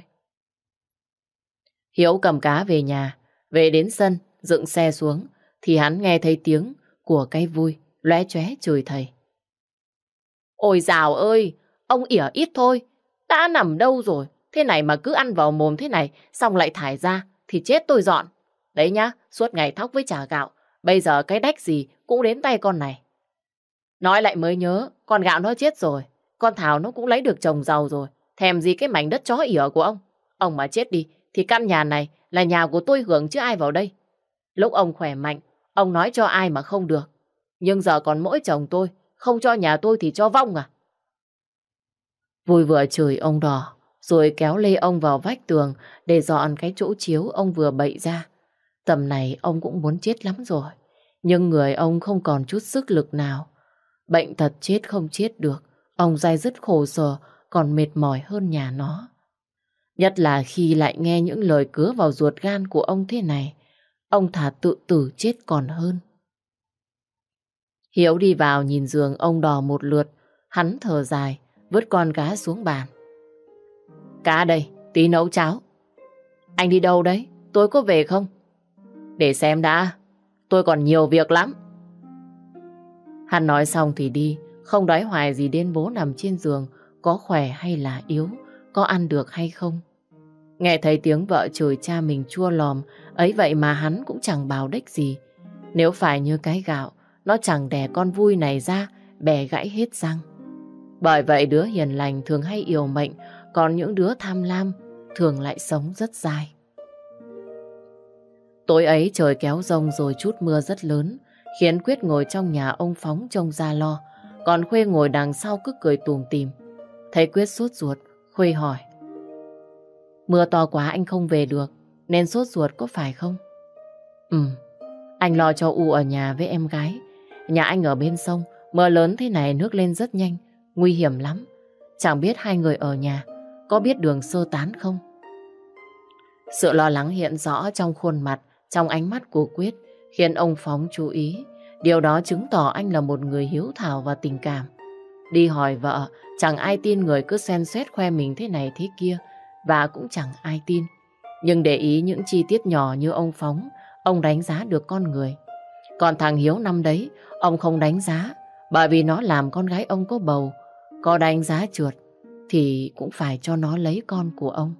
Speaker 1: Hiếu cầm cá về nhà, về đến sân, dựng xe xuống, thì hắn nghe thấy tiếng của cái Vui, lóe chóe chửi thầy. Ôi dào ơi, ông ỉa ít thôi, đã nằm đâu rồi, thế này mà cứ ăn vào mồm thế này, xong lại thải ra, thì chết tôi dọn. Đấy nhá, suốt ngày thóc với chả gạo, bây giờ cái đách gì cũng đến tay con này. Nói lại mới nhớ, con gạo nó chết rồi, con Thảo nó cũng lấy được chồng giàu rồi, thèm gì cái mảnh đất chó ỉa của ông. Ông mà chết đi, thì căn nhà này là nhà của tôi hưởng chứ ai vào đây. Lúc ông khỏe mạnh, ông nói cho ai mà không được. Nhưng giờ còn mỗi chồng tôi, không cho nhà tôi thì cho vong à? Vui vừa chửi ông Đỏ, rồi kéo lê ông vào vách tường để dọn cái chỗ chiếu ông vừa bậy ra. Tầm này ông cũng muốn chết lắm rồi, nhưng người ông không còn chút sức lực nào. Bệnh tật chết không chết được, ông day dứt khổ sở, còn mệt mỏi hơn nhà nó. Nhất là khi lại nghe những lời cứa vào ruột gan của ông thế này, ông thà tự tử chết còn hơn. Hiếu đi vào nhìn giường ông Đỏ một lượt, hắn thở dài, vứt con cá xuống bàn. Cá đây, tí nấu cháo. Anh đi đâu đấy? Tối có về không? Để xem đã, tôi còn nhiều việc lắm. Hắn nói xong thì đi, không đói hoài gì đến bố nằm trên giường, có khỏe hay là yếu, có ăn được hay không. Nghe thấy tiếng vợ chửi cha mình chua lòm, ấy vậy mà hắn cũng chẳng bào đếch gì. Nếu phải như cái gạo, nó chẳng đẻ con Vui này ra, bẻ gãy hết răng. Bởi vậy đứa hiền lành thường hay yếu mệnh, còn những đứa tham lam thường lại sống rất dài. Tối ấy trời kéo giông rồi chút mưa rất lớn, khiến Quyết ngồi trong nhà ông Phóng trông ra lo, còn Khuê ngồi đằng sau cứ cười tủm tỉm. Thấy Quyết sốt ruột, Khuê hỏi. Mưa to quá anh không về được, nên sốt ruột có phải không? Anh lo cho U ở nhà với em gái. Nhà anh ở bên sông, mưa lớn thế này nước lên rất nhanh, nguy hiểm lắm. Chẳng biết hai người ở nhà có biết đường sơ tán không? Sự lo lắng hiện rõ trong khuôn mặt, trong ánh mắt của Quyết, khiến ông Phóng chú ý. Điều đó chứng tỏ anh là một người hiếu thảo và tình cảm. Đi hỏi vợ, chẳng ai tin người cứ xoen xoét khoe mình thế này thế kia, và cũng chẳng ai tin. Nhưng để ý những chi tiết nhỏ như ông Phóng, ông đánh giá được con người. Còn thằng Hiếu năm đấy, ông không đánh giá, bởi vì nó làm con gái ông có bầu. Có đánh giá trượt, thì cũng phải cho nó lấy con của ông.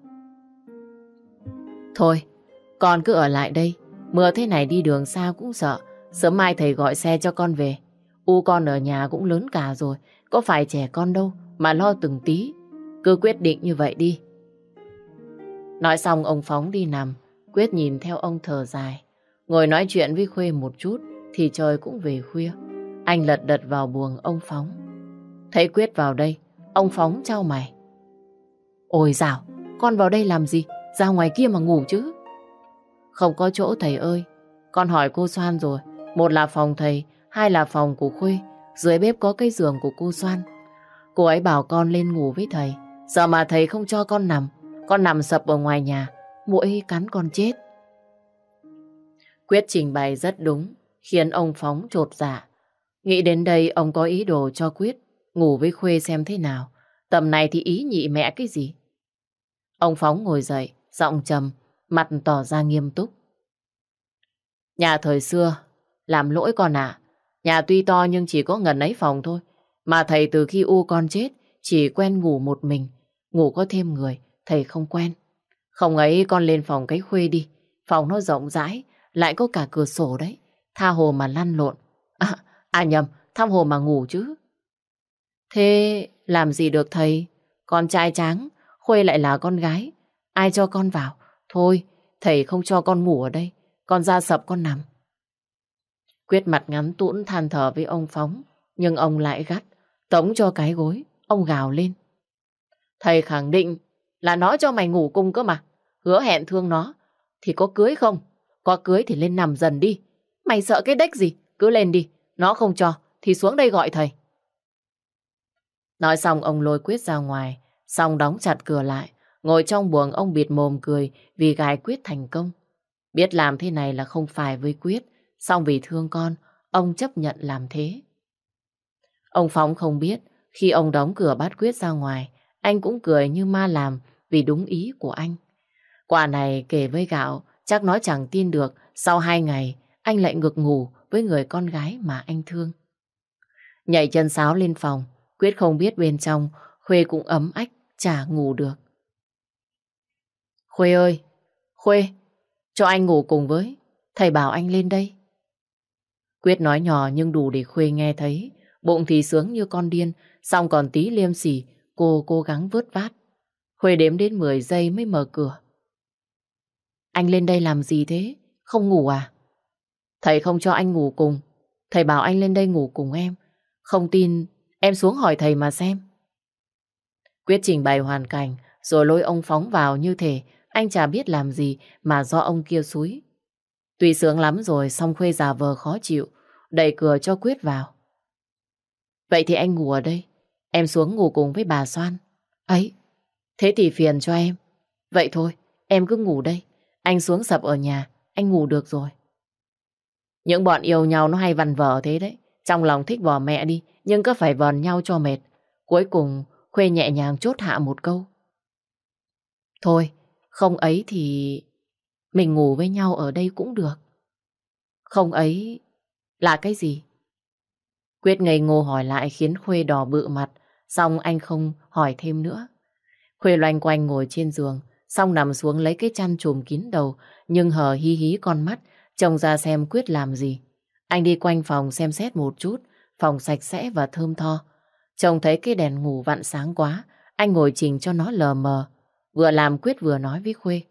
Speaker 1: Thôi, con cứ ở lại đây. Mưa thế này đi đường xa cũng sợ. Sớm mai thầy gọi xe cho con về. U con ở nhà cũng lớn cả rồi, có phải trẻ con đâu mà lo từng tí. Cứ quyết định như vậy đi. Nói xong ông Phóng đi nằm. Quyết nhìn theo ông thở dài. Ngồi nói chuyện với Khuê một chút thì trời cũng về khuya. Anh lật đật vào buồng ông Phóng. Thấy Quyết vào đây, ông Phóng chau mày. Ôi dào, con vào đây làm gì? Ra ngoài kia mà ngủ chứ. Không có chỗ thầy ơi. Con hỏi cô Soan rồi. Một là phòng thầy, hai là phòng của Khuê. Dưới bếp có cái giường của cô Soan. Cô ấy bảo con lên ngủ với thầy. Giờ mà thầy không cho con nằm sập ở ngoài nhà, muỗi cắn con chết. Quyết trình bày rất đúng, khiến ông Phóng chột dạ. Nghĩ đến đây ông có ý đồ cho Quyết ngủ với Khuê xem thế nào. Tầm này thì ý nhị mẹ cái gì. Ông Phóng ngồi dậy, giọng trầm, mặt tỏ ra nghiêm túc. Nhà thời xưa, làm lỗi con ạ. Nhà tuy to nhưng chỉ có ngần ấy phòng thôi. Mà thầy từ khi U con chết, chỉ quen ngủ một mình. Ngủ có thêm người, thầy không quen. Không ấy con lên phòng cái Khuê đi. Phòng nó rộng rãi, lại có cả cửa sổ đấy. Tha hồ mà lăn lộn. Nhầm, tha hồ mà ngủ chứ. Thế làm gì được thầy? Con trai tráng, Khuê lại là con gái. Ai cho con vào? Thôi, thầy không cho con ngủ ở đây. Con ra sập con nằm. Quyết mặt ngắn tũn than thở với ông Phóng. Nhưng ông lại gắt. Tống cho cái gối, ông gào lên. Thầy khẳng định là nó cho mày ngủ cùng cơ mà. Hứa hẹn thương nó thì có cưới không? Có cưới thì lên nằm dần đi. Mày sợ cái đếch gì? Cứ lên đi. Nó không cho thì xuống đây gọi thầy. Nói xong ông lôi Quyết ra ngoài, xong đóng chặt cửa lại. Ngồi trong buồng ông bịt mồm cười vì gài Quyết thành công. Biết làm thế này là không phải với Quyết, xong vì thương con, ông chấp nhận làm thế. Ông Phóng không biết, khi ông đóng cửa bắt Quyết ra ngoài, anh cũng cười như ma làm vì đúng ý của anh. Quả này kể với Gạo, chắc nó chẳng tin được sau 2 ngày anh lại ngược ngủ với người con gái mà anh thương. Nhảy chân sáo lên phòng, Quyết không biết bên trong Khuê cũng ấm ách, chả ngủ được. Khuê ơi, Khuê, cho anh ngủ cùng với, thầy bảo anh lên đây. Quyết nói nhỏ nhưng đủ để Khuê nghe thấy, bụng thì sướng như con điên, xong còn tí liêm sỉ, cô cố gắng vớt vát. Khuê đếm đến 10 giây mới mở cửa. Anh lên đây làm gì thế? Không ngủ à? Thầy không cho anh ngủ cùng. Thầy bảo anh lên đây ngủ cùng em. Không tin, em xuống hỏi thầy mà xem. Quyết trình bày hoàn cảnh, rồi lôi ông Phóng vào như thể anh chả biết làm gì mà do ông kia xúi. Tuy sướng lắm rồi, xong Khuê giả vờ khó chịu, đẩy cửa cho Quyết vào. Vậy thì anh ngủ ở đây, em xuống ngủ cùng với bà Soan. Ấy, thế thì phiền cho em. Vậy thôi, em cứ ngủ đây. Anh xuống sập ở nhà, anh ngủ được rồi. Những bọn yêu nhau nó hay vằn vờ thế đấy. Trong lòng thích bỏ mẹ đi, nhưng cứ phải vờn nhau cho mệt. Cuối cùng, Khuê nhẹ nhàng chốt hạ một câu. Thôi, không ấy thì mình ngủ với nhau ở đây cũng được. Không ấy là cái gì? Quyết ngây ngô hỏi lại khiến Khuê đỏ bự mặt, xong anh không hỏi thêm nữa. Khuê loanh quanh ngồi trên giường, xong nằm xuống lấy cái chăn trùm kín đầu, nhưng hờ hí hí con mắt, trông ra xem Quyết làm gì. Anh đi quanh phòng xem xét một chút, phòng sạch sẽ và thơm tho. Trông thấy cái đèn ngủ vặn sáng quá, anh ngồi chỉnh cho nó lờ mờ. Vừa làm Quyết vừa nói với Khuê.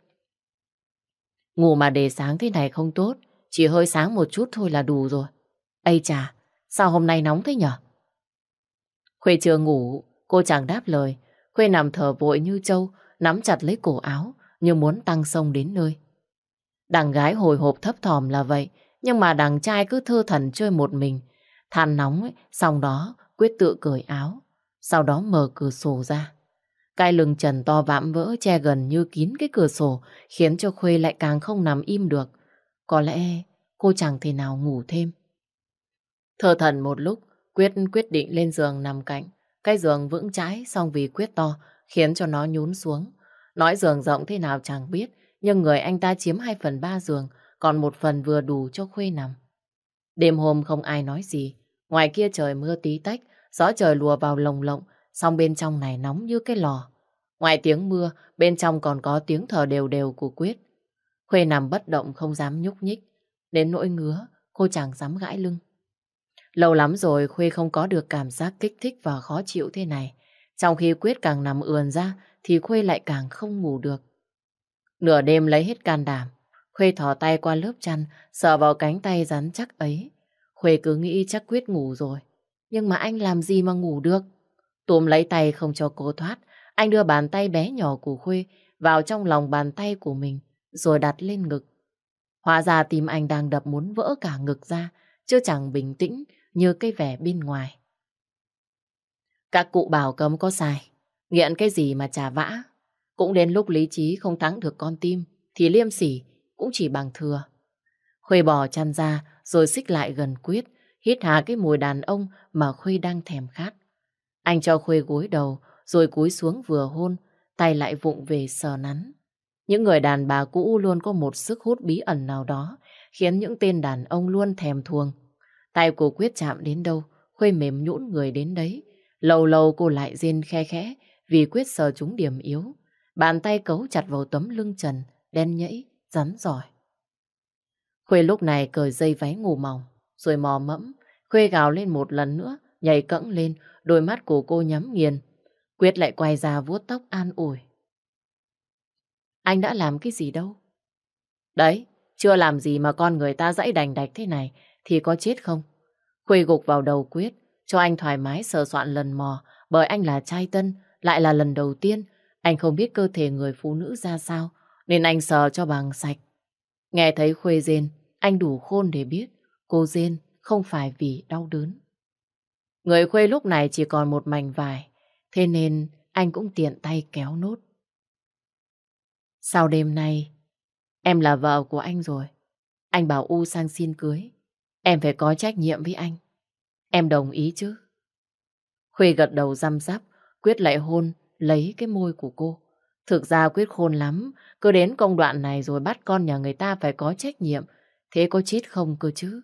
Speaker 1: Ngủ mà để sáng thế này không tốt, chỉ hơi sáng một chút thôi là đủ rồi. Ây chà, sao hôm nay nóng thế nhở? Khuê chưa ngủ, cô chẳng đáp lời. Khuê nằm thở vội như trâu, nắm chặt lấy cổ áo, như muốn tăng xông đến nơi. Đằng gái hồi hộp thấp thỏm là vậy, nhưng mà đằng trai cứ thơ thẩn chơi một mình. Than nóng ấy, xong đó Quyết tự cởi áo, sau đó mở cửa sổ ra. Cái lưng trần to vạm vỡ che gần như kín cái cửa sổ, khiến cho Khuê lại càng không nằm im được. Có lẽ cô chẳng thể nào ngủ thêm. Thơ thẩn một lúc, Quyết quyết định lên giường nằm cạnh. Cái giường vững chãi, xong vì Quyết to khiến cho nó nhún xuống. Nói giường rộng thế nào chẳng biết, nhưng người anh ta chiếm 2/3 giường, còn 1 phần vừa đủ cho Khuê nằm. Đêm hôm không ai nói gì. Ngoài kia trời mưa tí tách, gió trời lùa vào lồng lộng, xong bên trong này nóng như cái lò. Ngoài tiếng mưa, bên trong còn có tiếng thở đều đều của Quyết. Khuê nằm bất động không dám nhúc nhích. Đến nỗi ngứa, cô chẳng dám gãi lưng. Lâu lắm rồi Khuê không có được cảm giác kích thích và khó chịu thế này. Trong khi Quyết càng nằm ườn ra thì Khuê lại càng không ngủ được. Nửa đêm lấy hết can đảm, Khuê thò tay qua lớp chăn, sờ vào cánh tay rắn chắc ấy. Khuê cứ nghĩ chắc Quyết ngủ rồi. Nhưng mà anh làm gì mà ngủ được? Túm lấy tay không cho cô thoát, anh đưa bàn tay bé nhỏ của Khuê vào trong lòng bàn tay của mình, rồi đặt lên ngực. Hóa ra tim anh đang đập muốn vỡ cả ngực ra, chứ chẳng bình tĩnh như cái vẻ bên ngoài. Các cụ bảo cấm có sai, nghiện cái gì mà chả vã. Cũng đến lúc lý trí không thắng được con tim, thì liêm sỉ cũng chỉ bằng thừa. Khuê bỏ chăn ra rồi xích lại gần Quyết, hít hà cái mùi đàn ông mà Khuê đang thèm khát. Anh cho Khuê gối đầu, rồi cúi xuống vừa hôn, tay lại vụng về sờ nắn. Những người đàn bà cũ luôn có một sức hút bí ẩn nào đó, khiến những tên đàn ông luôn thèm thuồng. Tay của Quyết chạm đến đâu, Khuê mềm nhũn người đến đấy. Lâu lâu cô lại rên khe khẽ vì Quyết sờ trúng điểm yếu. Bàn tay cấu chặt vào tấm lưng trần, đen nhẫy, rắn giỏi. Khuê lúc này cởi dây váy ngủ mỏng, rồi mò mẫm. Khuê gào lên một lần nữa, nhảy cẫng lên, đôi mắt của cô nhắm nghiền. Quyết lại quay ra vuốt tóc an ủi. Anh đã làm cái gì đâu? Đấy, chưa làm gì mà con người ta dãy đành đạch thế này thì có chết không? Khuê gục vào đầu Quyết, cho anh thoải mái sờ soạn lần mò, bởi anh là trai tân, lại là lần đầu tiên. Anh không biết cơ thể người phụ nữ ra sao, nên anh sờ cho bằng sạch. Nghe thấy Khuê rên, anh đủ khôn để biết cô rên không phải vì đau đớn. Người Khuê lúc này chỉ còn một mảnh vải, thế nên anh cũng tiện tay kéo nốt. Sau đêm nay, em là vợ của anh rồi. Anh bảo U sang xin cưới. Em phải có trách nhiệm với anh. Em đồng ý chứ? Khuê gật đầu răm rắp, Quyết lại hôn lấy cái môi của cô. Thực ra Quyết khôn lắm, cứ đến công đoạn này rồi bắt con nhà người ta phải có trách nhiệm. Thế có chết không cơ chứ?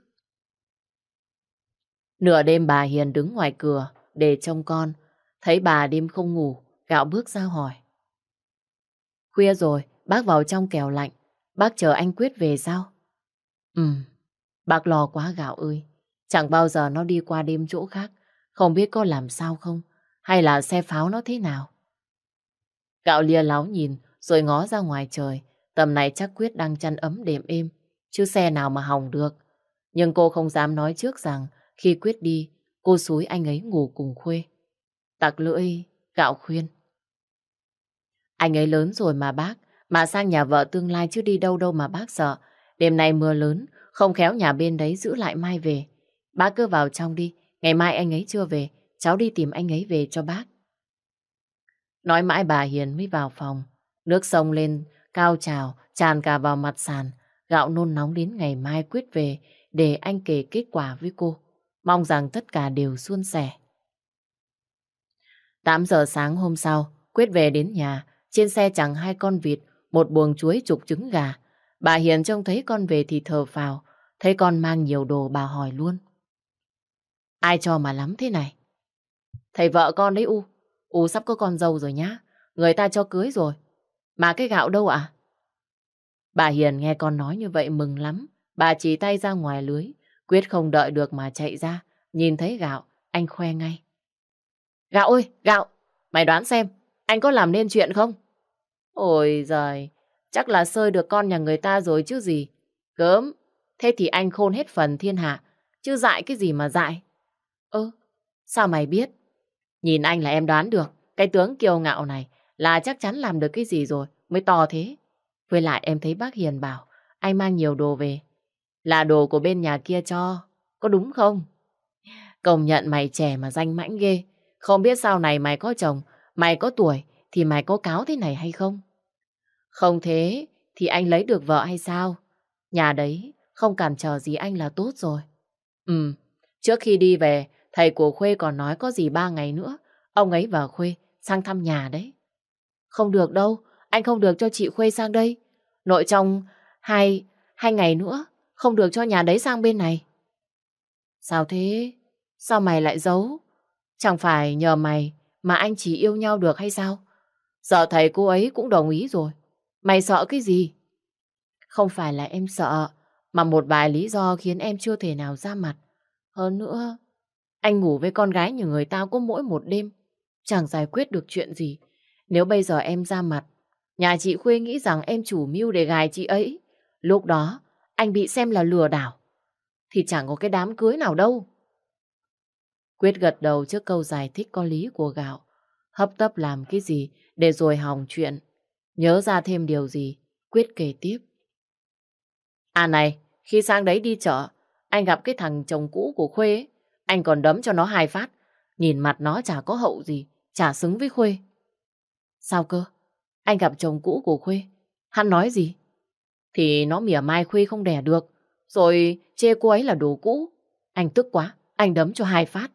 Speaker 1: Nửa đêm bà Hiền đứng ngoài cửa để trông con. Thấy bà đêm không ngủ, Gạo bước ra hỏi. Khuya rồi, bác vào trong kẻo lạnh. Bác chờ anh Quyết về sao? Ừ, bác lo quá Gạo ơi. Chẳng bao giờ nó đi qua đêm chỗ khác. Không biết có làm sao không? Hay là xe pháo nó thế nào? Gạo lia láo nhìn rồi ngó ra ngoài trời. Tầm này chắc Quyết đang chăn ấm đệm êm. Chứ xe nào mà hỏng được. Nhưng cô không dám nói trước rằng khi Quyết đi, cô xúi anh ấy ngủ cùng Khuê. Tặc lưỡi, Gạo khuyên. Anh ấy lớn rồi mà bác. Mà sang nhà vợ tương lai chứ đi đâu đâu mà bác sợ. Đêm nay mưa lớn, không khéo nhà bên đấy giữ lại mai về. Bác cứ vào trong đi. Ngày mai anh ấy chưa về, cháu đi tìm anh ấy về cho bác. Nói mãi bà Hiền mới vào phòng. Nước sông lên, cao trào, tràn cả vào mặt sàn. Gạo nôn nóng đến ngày mai Quyết về để anh kể kết quả với cô. Mong rằng tất cả đều suôn sẻ. 8 giờ sáng hôm sau, Quyết về đến nhà. Trên xe chẳng 2 con vịt, một buồng chuối chục trứng gà. Bà Hiền trông thấy con về thì thở phào. Thấy con mang nhiều đồ bà hỏi luôn. Ai cho mà lắm thế này? Thầy vợ con đấy U. U sắp có con dâu rồi nhá. Người ta cho cưới rồi. Mà cái Gạo đâu ạ? Bà Hiền nghe con nói như vậy mừng lắm. Bà chỉ tay ra ngoài lưới. Quyết không đợi được mà chạy ra. Nhìn thấy Gạo, anh khoe ngay. Gạo ơi, Gạo, mày đoán xem, anh có làm nên chuyện không? Ôi giời, chắc là xơi được con nhà người ta rồi chứ gì. Gớm, thế thì anh khôn hết phần thiên hạ. Chứ dại cái gì mà dại? Ơ, sao mày biết? Nhìn anh là em đoán được. Cái tướng kiêu ngạo này là chắc chắn làm được cái gì rồi mới to thế. Với lại em thấy bác Hiền bảo anh mang nhiều đồ về. Là đồ của bên nhà kia cho. Có đúng không? Công nhận mày trẻ mà danh mãnh ghê. Không biết sau này mày có chồng, mày có tuổi thì mày có cáo thế này hay không? Không thế thì anh lấy được vợ hay sao? Nhà đấy không cản trở gì anh là tốt rồi. Ừ, trước khi đi về, thầy của Khuê còn nói có gì 3 ngày nữa, ông ấy và Khuê sang thăm nhà đấy. Không được đâu, anh không được cho chị Khuê sang đây. Nội trong hai ngày nữa, không được cho nhà đấy sang bên này. Sao thế? Sao mày lại giấu? Chẳng phải nhờ mày mà anh chỉ yêu nhau được hay sao? Giờ thầy cô ấy cũng đồng ý rồi. Mày sợ cái gì? Không phải là em sợ, mà một vài lý do khiến em chưa thể nào ra mặt. Hơn nữa, anh ngủ với con gái như người ta có mỗi một đêm, chẳng giải quyết được chuyện gì. Nếu bây giờ em ra mặt, nhà chị Khuê nghĩ rằng em chủ mưu để gài chị ấy. Lúc đó, anh bị xem là lừa đảo, thì chẳng có cái đám cưới nào đâu. Quyết gật đầu trước câu giải thích có lý của Gạo. Hấp tấp làm cái gì để rồi hỏng chuyện. Nhớ ra thêm điều gì, Quyết kể tiếp. À này, khi sang đấy đi chợ, anh gặp cái thằng chồng cũ của Khuê ấy. Anh còn đấm cho nó 2 phát. Nhìn mặt nó chả có hậu gì, chả xứng với Khuê. Sao cơ? Anh gặp chồng cũ của Khuê. Hắn nói gì? Thì nó mỉa mai Khuê không đẻ được. Rồi chê cô ấy là đồ cũ. Anh tức quá, anh đấm cho 2 phát.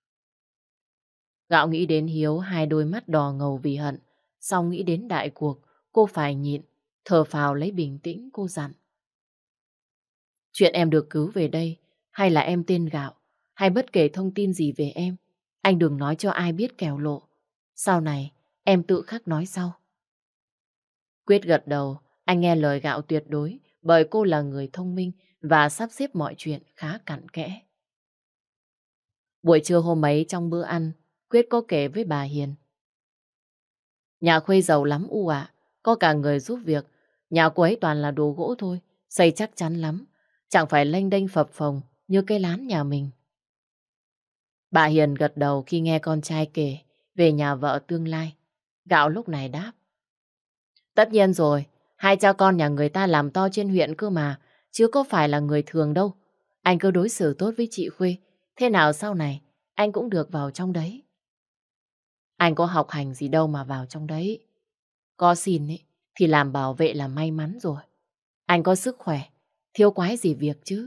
Speaker 1: Gạo nghĩ đến Hiếu, 2 đôi mắt đỏ ngầu vì hận. Xong nghĩ đến đại cuộc, cô phải nhịn. Thở phào lấy bình tĩnh, cô dặn. Chuyện em được cứu về đây, hay là em tên Gạo, hay bất kể thông tin gì về em, anh đừng nói cho ai biết kẻo lộ. Sau này, em tự khắc nói sau. Quyết gật đầu, anh nghe lời Gạo tuyệt đối, bởi cô là người thông minh và sắp xếp mọi chuyện khá cặn kẽ. Buổi trưa hôm ấy trong bữa ăn, Quyết có kể với bà Hiền. Nhà Khuê giàu lắm U ạ, có cả người giúp việc. Nhà cô ấy toàn là đồ gỗ thôi, xây chắc chắn lắm. Chẳng phải lênh đênh phập phồng như cái lán nhà mình. Bà Hiền gật đầu khi nghe con trai kể về nhà vợ tương lai. Gạo lúc này đáp. Tất nhiên rồi, hai cha con nhà người ta làm to trên huyện cơ mà, chứ có phải là người thường đâu. Anh cứ đối xử tốt với chị Khuê, thế nào sau này anh cũng được vào trong đấy. Anh có học hành gì đâu mà vào trong đấy. Có xin ấy, thì làm bảo vệ là may mắn rồi. Anh có sức khỏe, thiếu quái gì việc chứ.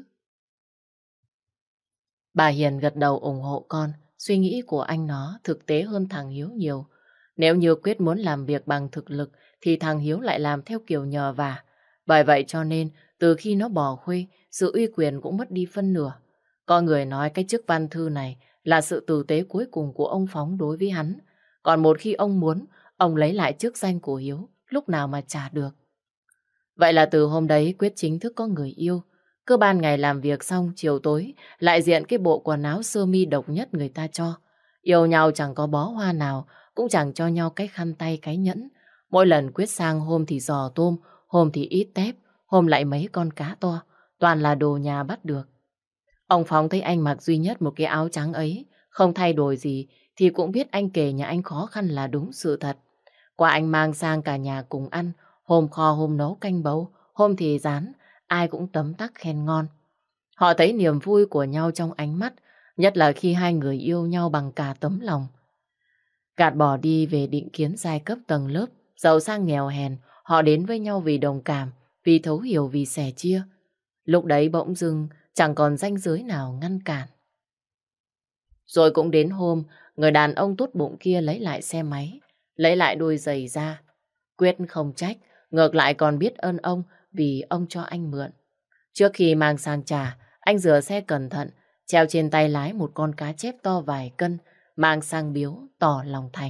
Speaker 1: Bà Hiền gật đầu ủng hộ con, suy nghĩ của anh nó thực tế hơn thằng Hiếu nhiều. Nếu như Quyết muốn làm việc bằng thực lực thì thằng Hiếu lại làm theo kiểu nhờ vả. Bởi vậy cho nên từ khi nó bỏ Khuê, sự uy quyền cũng mất đi phân nửa. Có người nói cái chức văn thư này là sự tử tế cuối cùng của ông Phóng đối với hắn. Còn một khi ông muốn, ông lấy lại chức danh của Hiếu, lúc nào mà trả được. Vậy là từ hôm đấy Quyết chính thức có người yêu. Cứ ban ngày làm việc xong chiều tối lại diện cái bộ quần áo sơ mi độc nhất người ta cho. Yêu nhau chẳng có bó hoa nào, cũng chẳng cho nhau cái khăn tay cái nhẫn. Mỗi lần Quyết sang hôm thì giò tôm, hôm thì ít tép, hôm lại mấy con cá to. Toàn là đồ nhà bắt được. Ông Phong thấy anh mặc duy nhất một cái áo trắng ấy, không thay đổi gì, thì cũng biết anh kể nhà anh khó khăn là đúng sự thật. Qua anh mang sang cả nhà cùng ăn, hôm kho hôm nấu canh bấu, hôm thì rán, ai cũng tấm tắc khen ngon. Họ thấy niềm vui của nhau trong ánh mắt, nhất là khi hai người yêu nhau bằng cả tấm lòng. Gạt bỏ đi về định kiến giai cấp tầng lớp, giàu sang nghèo hèn, họ đến với nhau vì đồng cảm, vì thấu hiểu, vì sẻ chia. Lúc đấy bỗng dưng chẳng còn ranh giới nào ngăn cản. Rồi cũng đến hôm, người đàn ông tốt bụng kia lấy lại xe máy, lấy lại đôi giày ra. Quyết không trách, ngược lại còn biết ơn ông vì ông cho anh mượn. Trước khi mang sang trả, anh rửa xe cẩn thận, treo trên tay lái một con cá chép to vài cân, mang sang biếu, tỏ lòng thành.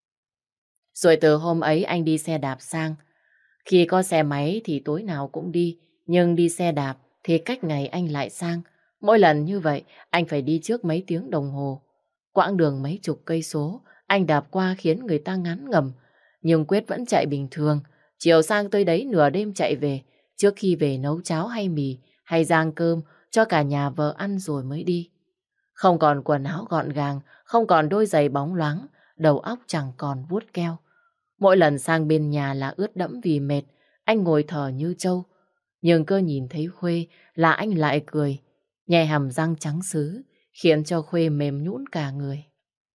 Speaker 1: Rồi từ hôm ấy anh đi xe đạp sang. Khi có xe máy thì tối nào cũng đi, nhưng đi xe đạp thì cách ngày anh lại sang. Mỗi lần như vậy, anh phải đi trước mấy tiếng đồng hồ. Quãng đường mấy chục cây số, anh đạp qua khiến người ta ngán ngẩm. Nhưng Quyết vẫn chạy bình thường. Chiều sang tới đấy nửa đêm chạy về, trước khi về nấu cháo hay mì, hay rang cơm cho cả nhà vợ ăn rồi mới đi. Không còn quần áo gọn gàng, không còn đôi giày bóng loáng, đầu óc chẳng còn vuốt keo. Mỗi lần sang bên nhà là ướt đẫm vì mệt, anh ngồi thở như trâu. Nhưng cơ nhìn thấy Khuê là anh lại cười, nhè hàm răng trắng sứ, khiến cho Khuê mềm nhũn cả người.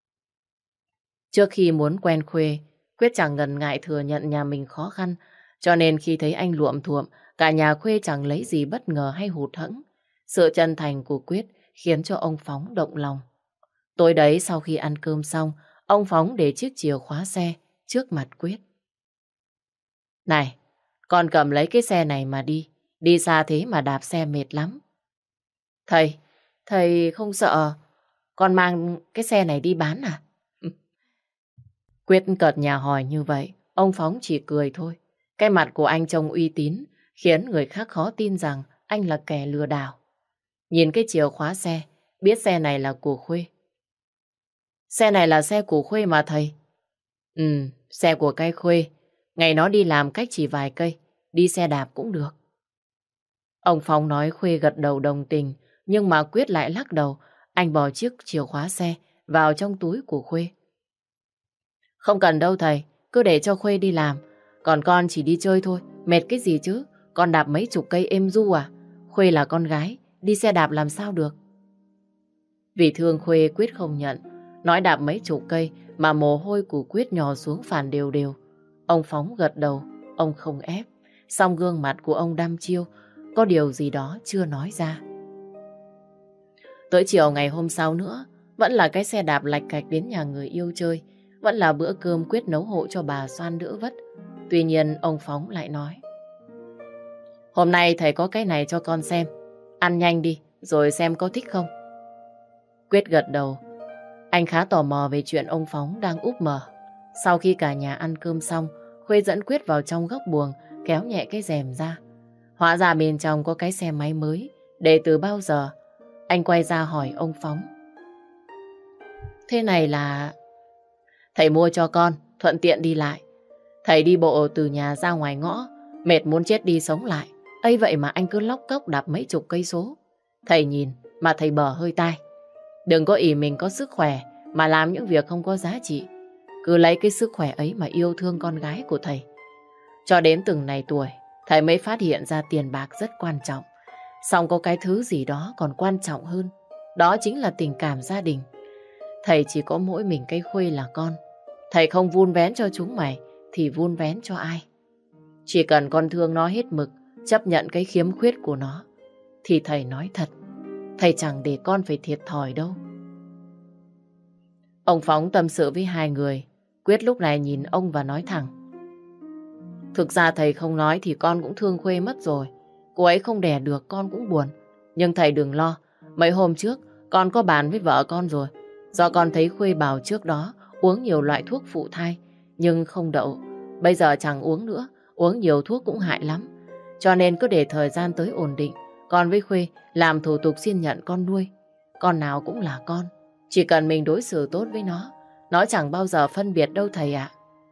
Speaker 1: Trước khi muốn quen Khuê, Quyết chẳng ngần ngại thừa nhận nhà mình khó khăn, cho nên khi thấy anh luộm thuộm, cả nhà Khuê chẳng lấy gì bất ngờ hay hụt hẫng. Sự chân thành của Quyết khiến cho ông Phóng động lòng. Tối đấy sau khi ăn cơm xong, ông Phóng để chiếc chìa khóa xe trước mặt Quyết. Này, con cầm lấy cái xe này mà đi. Đi xa thế mà đạp xe mệt lắm. Thầy không sợ con mang cái xe này đi bán à? Quyết cợt nhà hỏi như vậy, ông Phóng chỉ cười thôi. Cái mặt của anh trông uy tín, khiến người khác khó tin rằng anh là kẻ lừa đảo. Nhìn cái chìa khóa xe, biết xe này là của Khuê. Xe này là xe của Khuê mà thầy. Xe của cái Khuê. Ngày nó đi làm cách chỉ vài cây, đi xe đạp cũng được. Ông Phong nói Khuê gật đầu đồng tình, nhưng mà Quyết lại lắc đầu. Anh bỏ chiếc chìa khóa xe vào trong túi của Khuê. Không cần đâu thầy, cứ để cho Khuê đi làm. Còn con chỉ đi chơi thôi, mệt cái gì chứ. Con đạp mấy chục cây êm du à? Khuê là con gái, đi xe đạp làm sao được. Vì thương Khuê, Quyết không nhận. Nói đạp mấy chục cây mà mồ hôi của Quyết nhỏ xuống phàn đều đều. Ông Phóng gật đầu, ông không ép. Song gương mặt của ông đăm chiêu, có điều gì đó chưa nói ra. Tới chiều ngày hôm sau nữa, vẫn là cái xe đạp lạch cạch đến nhà người yêu chơi, vẫn là bữa cơm Quyết nấu hộ cho bà Soan đỡ vất. Tuy nhiên ông Phóng lại nói: Hôm nay thầy có cái này cho con xem, ăn nhanh đi, rồi xem có thích không. Quyết gật đầu. Anh khá tò mò về chuyện ông Phóng đang úp mở. Sau khi cả nhà ăn cơm xong, Khuê dẫn Quyết vào trong góc buồng, kéo nhẹ cái rèm ra. Hóa ra bên trong có cái xe máy mới, để từ bao giờ. Anh quay ra hỏi ông Phóng: Thế này là... Thầy mua cho con, thuận tiện đi lại. Thầy đi bộ từ nhà ra ngoài ngõ, mệt muốn chết đi sống lại. Ấy vậy mà anh cứ lóc cóc đạp mấy chục cây số. Thầy nhìn mà thầy bở hơi tai. Đừng có ỷ mình có sức khỏe mà làm những việc không có giá trị. Cứ lấy cái sức khỏe ấy mà yêu thương con gái của thầy. Cho đến từng này tuổi, thầy mới phát hiện ra tiền bạc rất quan trọng. Song có cái thứ gì đó còn quan trọng hơn. Đó chính là tình cảm gia đình. Thầy chỉ có mỗi mình cây Khuê là con. Thầy không vun vén cho chúng mày thì vun vén cho ai? Chỉ cần con thương nó hết mực, chấp nhận cái khiếm khuyết của nó, thì thầy nói thật, thầy chẳng để con phải thiệt thòi đâu. Ông Phóng tâm sự với hai người. Quyết lúc này nhìn ông và nói thẳng: thực ra thầy không nói thì con cũng thương Khuê mất rồi. Cô ấy không đẻ được con cũng buồn. Nhưng thầy đừng lo, mấy hôm trước con có bàn với vợ con rồi. Do con thấy Khuê bảo trước đó uống nhiều loại thuốc phụ thai nhưng không đậu. Bây giờ chẳng uống nữa, uống nhiều thuốc cũng hại lắm. Cho nên cứ để thời gian tới ổn định, con với Khuê làm thủ tục xin nhận con nuôi. Con nào cũng là con, chỉ cần mình đối xử tốt với nó chẳng bao giờ phân biệt đâu thầy ạ.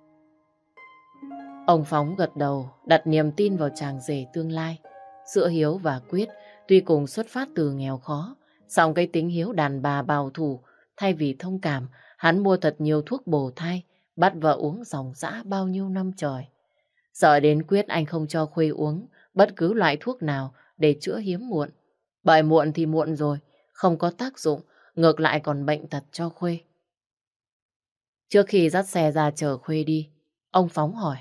Speaker 1: Ông Phóng gật đầu, đặt niềm tin vào chàng rể tương lai. Giữa Hiếu và Quyết tuy cùng xuất phát từ nghèo khó, song cái tính Hiếu đàn bà bảo thủ, thay vì thông cảm, hắn mua thật nhiều thuốc bổ thai, bắt vợ uống ròng rã bao nhiêu năm trời. Sợ đến Quyết anh không cho Khuê uống bất cứ loại thuốc nào để chữa hiếm muộn. Bởi muộn thì muộn rồi, không có tác dụng, ngược lại còn bệnh tật cho Khuê. Trước khi dắt xe ra chở Khuê đi, ông Phóng hỏi: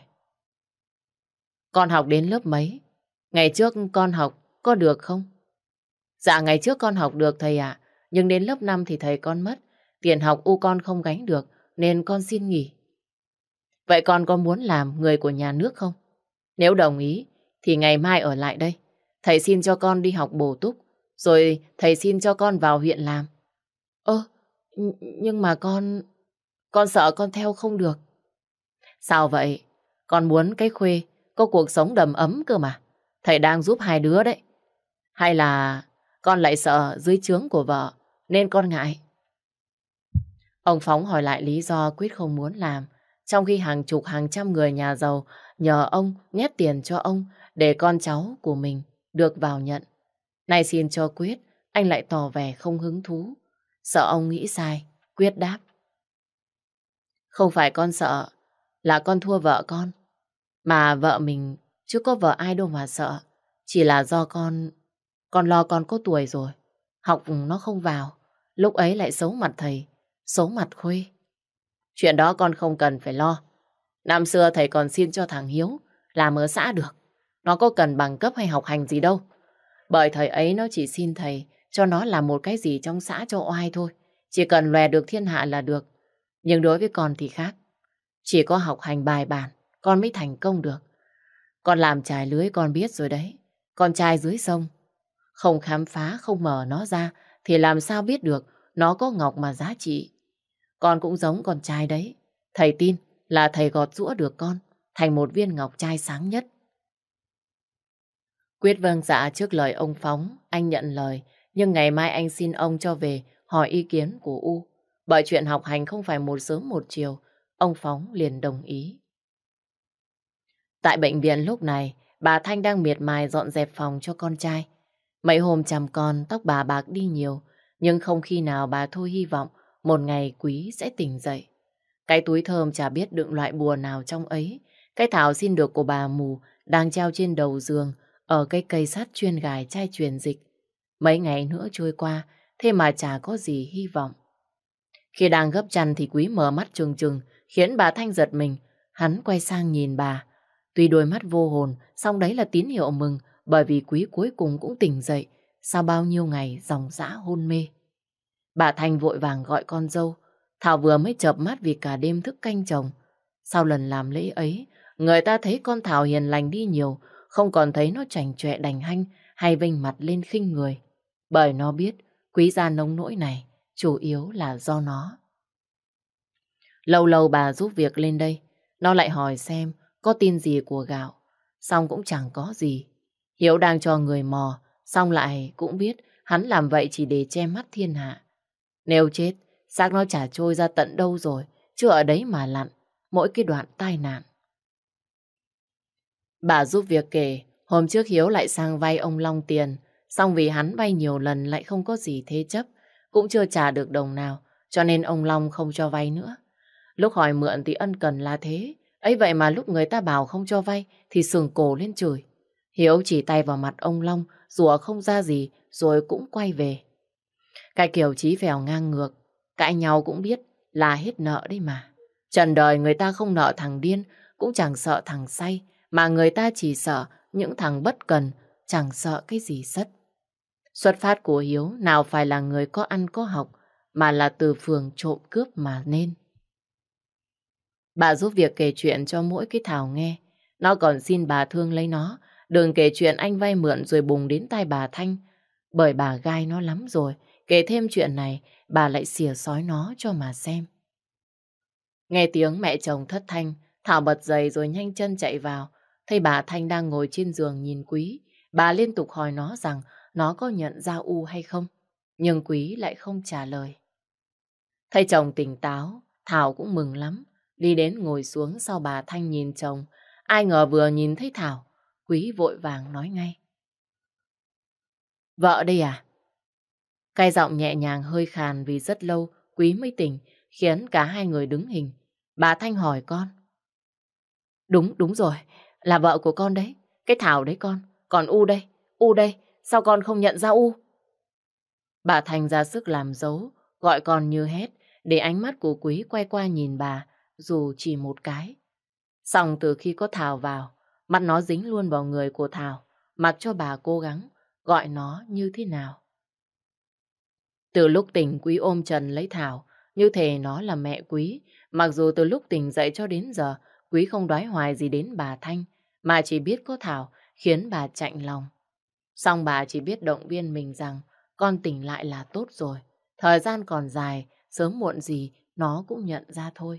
Speaker 1: con học đến lớp mấy? Ngày trước con học có được không? Dạ ngày trước con học được thầy ạ, nhưng đến lớp 5 thì thầy con mất. Tiền học con không gánh được nên con xin nghỉ. Vậy con có muốn làm người của nhà nước không? Nếu đồng ý thì ngày mai ở lại đây. Thầy xin cho con đi học bổ túc, rồi thầy xin cho con vào huyện làm. Ơ, nhưng mà con sợ con theo không được. Sao vậy? Con muốn cái Khuê có cuộc sống đầm ấm cơ mà. Thầy đang giúp hai đứa đấy. Hay là con lại sợ dưới trướng của vợ nên con ngại? Ông Phóng hỏi lại lý do Quyết không muốn làm, trong khi hàng chục hàng trăm người nhà giàu nhờ ông nhét tiền cho ông để con cháu của mình được vào nhận. Này xin cho Quyết, anh lại tỏ vẻ không hứng thú. Sợ ông nghĩ sai, Quyết đáp: không phải con sợ, là con thua vợ con. Mà vợ mình chứ có vợ ai đâu mà sợ. Chỉ là do con lo con có tuổi rồi, học nó không vào. Lúc ấy lại xấu mặt thầy, xấu mặt Khuê. Chuyện đó con không cần phải lo. Năm xưa thầy còn xin cho thằng Hiếu làm ở xã được. Nó có cần bằng cấp hay học hành gì đâu. Bởi thời ấy nó chỉ xin thầy cho nó làm một cái gì trong xã cho oai thôi. Chỉ cần lòe được thiên hạ là được. Nhưng đối với con thì khác. Chỉ có học hành bài bản con mới thành công được. Con làm chài lưới con biết rồi đấy. Con trai dưới sông, không khám phá, không mở nó ra thì làm sao biết được nó có ngọc mà giá trị. Con cũng giống con trai đấy. Thầy tin là thầy gọt giũa được con thành một viên ngọc trai sáng nhất. Quyết vâng dạ trước lời ông Phóng, anh nhận lời. Nhưng ngày mai anh xin ông cho về hỏi ý kiến của U. Bởi chuyện học hành không phải một sớm một chiều, ông Phóng liền đồng ý. Tại bệnh viện lúc này, bà Thanh đang miệt mài dọn dẹp phòng cho con trai. Mấy hôm chăm con, tóc bà bạc đi nhiều, nhưng không khi nào bà thôi hy vọng một ngày Quý sẽ tỉnh dậy. Cái túi thơm chả biết đựng loại bùa nào trong ấy. Cái thảo xin được của bà mù đang treo trên đầu giường ở cái cây sắt chuyên gài chai truyền dịch. Mấy ngày nữa trôi qua, thế mà chả có gì hy vọng. Khi đang gấp chăn thì Quý mở mắt trừng trừng, khiến bà Thanh giật mình. Hắn quay sang nhìn bà. Tuy đôi mắt vô hồn, song đấy là tín hiệu mừng, bởi vì Quý cuối cùng cũng tỉnh dậy sau bao nhiêu ngày ròng rã hôn mê. Bà Thanh vội vàng gọi con dâu. Thảo vừa mới chợp mắt vì cả đêm thức canh chồng. Sau lần làm lễ ấy, người ta thấy con Thảo hiền lành đi nhiều, không còn thấy nó chảnh chọe đành hanh hay vênh mặt lên khinh người. Bởi nó biết Quý gia nông nỗi này chủ yếu là do nó. Lâu lâu bà giúp việc lên đây, nó lại hỏi xem có tin gì của Gạo, xong cũng chẳng có gì. Hiếu đang cho người mò, xong lại cũng biết hắn làm vậy chỉ để che mắt thiên hạ. Nếu chết, xác nó chả trôi ra tận đâu rồi, chứ ở đấy mà lặn, mỗi cái đoạn tai nạn. Bà giúp việc kể, hôm trước Hiếu lại sang vay ông Long tiền, xong vì hắn vay nhiều lần lại không có gì thế chấp, cũng chưa trả được đồng nào, cho nên ông Long không cho vay nữa. Lúc hỏi mượn thì ân cần là thế, ấy vậy mà lúc người ta bảo không cho vay thì sườn cổ lên chửi. Hiếu chỉ tay vào mặt ông Long, rủa không ra gì rồi cũng quay về. Cái kiểu chí phèo ngang ngược, cãi nhau cũng biết là hết nợ đấy mà. Trần đời người ta không nợ thằng điên, cũng chẳng sợ thằng say, mà người ta chỉ sợ những thằng bất cần, chẳng sợ cái gì sất. Xuất phát của Hiếu nào phải là người có ăn có học, mà là từ phường trộm cướp mà nên. Bà giúp việc kể chuyện cho mỗi cái Thảo nghe. Nó còn xin bà thương lấy nó, đừng kể chuyện anh vay mượn rồi bùng đến tai bà Thanh. Bởi bà gai nó lắm rồi, kể thêm chuyện này, bà lại xỉa xói nó cho mà xem. Nghe tiếng mẹ chồng thất thanh, Thảo bật dậy rồi nhanh chân chạy vào. Thấy bà Thanh đang ngồi trên giường nhìn Quý, bà liên tục hỏi nó rằng nó có nhận ra U hay không. Nhưng Quý lại không trả lời. Thấy chồng tỉnh táo, Thảo cũng mừng lắm. Đi đến ngồi xuống sau bà Thanh nhìn chồng. Ai ngờ vừa nhìn thấy Thảo, Quý vội vàng nói ngay. Vợ đây à? Cái giọng nhẹ nhàng hơi khàn vì rất lâu Quý mới tỉnh, khiến cả hai người đứng hình. Bà Thanh hỏi con. Đúng rồi, là vợ của con đấy. Cái Thảo đấy con. Còn U đây, sao con không nhận ra U? Bà Thanh ra sức làm dấu, gọi con như hét, để ánh mắt của Quý quay qua nhìn bà, dù chỉ một cái. Xong từ khi có Thảo vào, mắt nó dính luôn vào người của Thảo, mặc cho bà cố gắng gọi nó như thế nào. Từ lúc tỉnh Quý ôm Trần lấy Thảo, như thể nó là mẹ Quý. Mặc dù từ lúc tỉnh dậy cho đến giờ, Quý không đoái hoài gì đến bà Thanh, mà chỉ biết có Thảo khiến bà chạnh lòng. Xong bà chỉ biết động viên mình rằng con tỉnh lại là tốt rồi. Thời gian còn dài, sớm muộn gì nó cũng nhận ra thôi.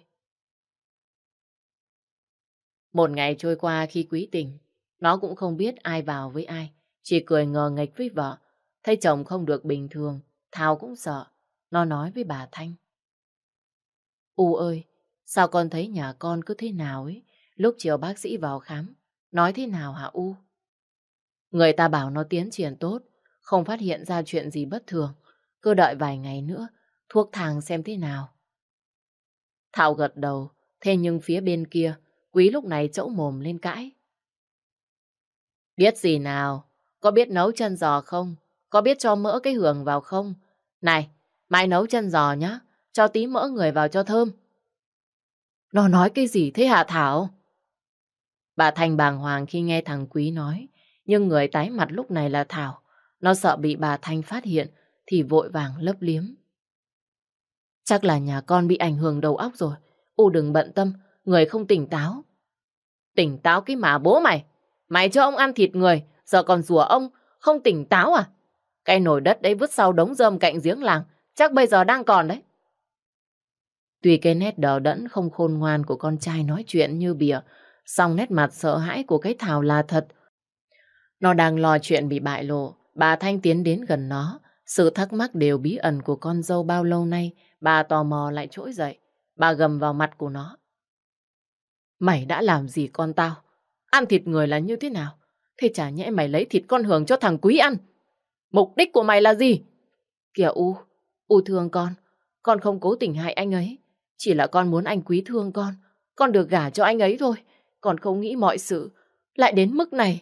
Speaker 1: Một ngày trôi qua khi Quý tỉnh, nó cũng không biết ai vào với ai, chỉ cười ngờ nghệch với vợ. Thấy chồng không được bình thường, Thảo cũng sợ. Nó nói với bà Thanh. U ơi, sao con thấy nhà con cứ thế nào ấy? Lúc chiều bác sĩ vào khám, nói thế nào hả U? Người ta bảo nó tiến triển tốt, không phát hiện ra chuyện gì bất thường. Cứ đợi vài ngày nữa, thuốc thang xem thế nào. Thảo gật đầu, thế nhưng phía bên kia, Quý lúc này trẫu mồm lên cãi. Biết gì nào, có biết nấu chân giò không? Có biết cho mỡ cái hường vào không? Này, mai nấu chân giò nhá, cho tí mỡ người vào cho thơm. Nó nói cái gì thế hả Thảo? Bà Thanh bàng hoàng khi nghe thằng Quý nói, nhưng người tái mặt lúc này là Thảo. Nó sợ bị bà Thanh phát hiện thì vội vàng lấp liếm. Chắc là nhà con bị ảnh hưởng đầu óc rồi. U đừng bận tâm, người không tỉnh táo. Tỉnh táo cái mà bố mày. Mày cho ông ăn thịt người, giờ còn rủa ông, không tỉnh táo à? Cái nồi đất đấy vứt sau đống rơm cạnh giếng làng, chắc bây giờ đang còn đấy. Tuy cái nét đờ đẫn không khôn ngoan của con trai nói chuyện như bỉa, song nét mặt sợ hãi của cái Thảo là thật. Nó đang lo chuyện bị bại lộ, bà Thanh tiến đến gần nó. Sự thắc mắc đều bí ẩn của con dâu bao lâu nay, bà tò mò lại trỗi dậy. Bà gầm vào mặt của nó. Mày đã làm gì con tao? Ăn thịt người là như thế nào? Thế chả nhẽ mày lấy thịt con Hường cho thằng Quý ăn? Mục đích của mày là gì? Kìa U thương con không cố tình hại anh ấy. Chỉ là con muốn anh Quý thương con được gả cho anh ấy thôi. Con không nghĩ mọi sự lại đến mức này.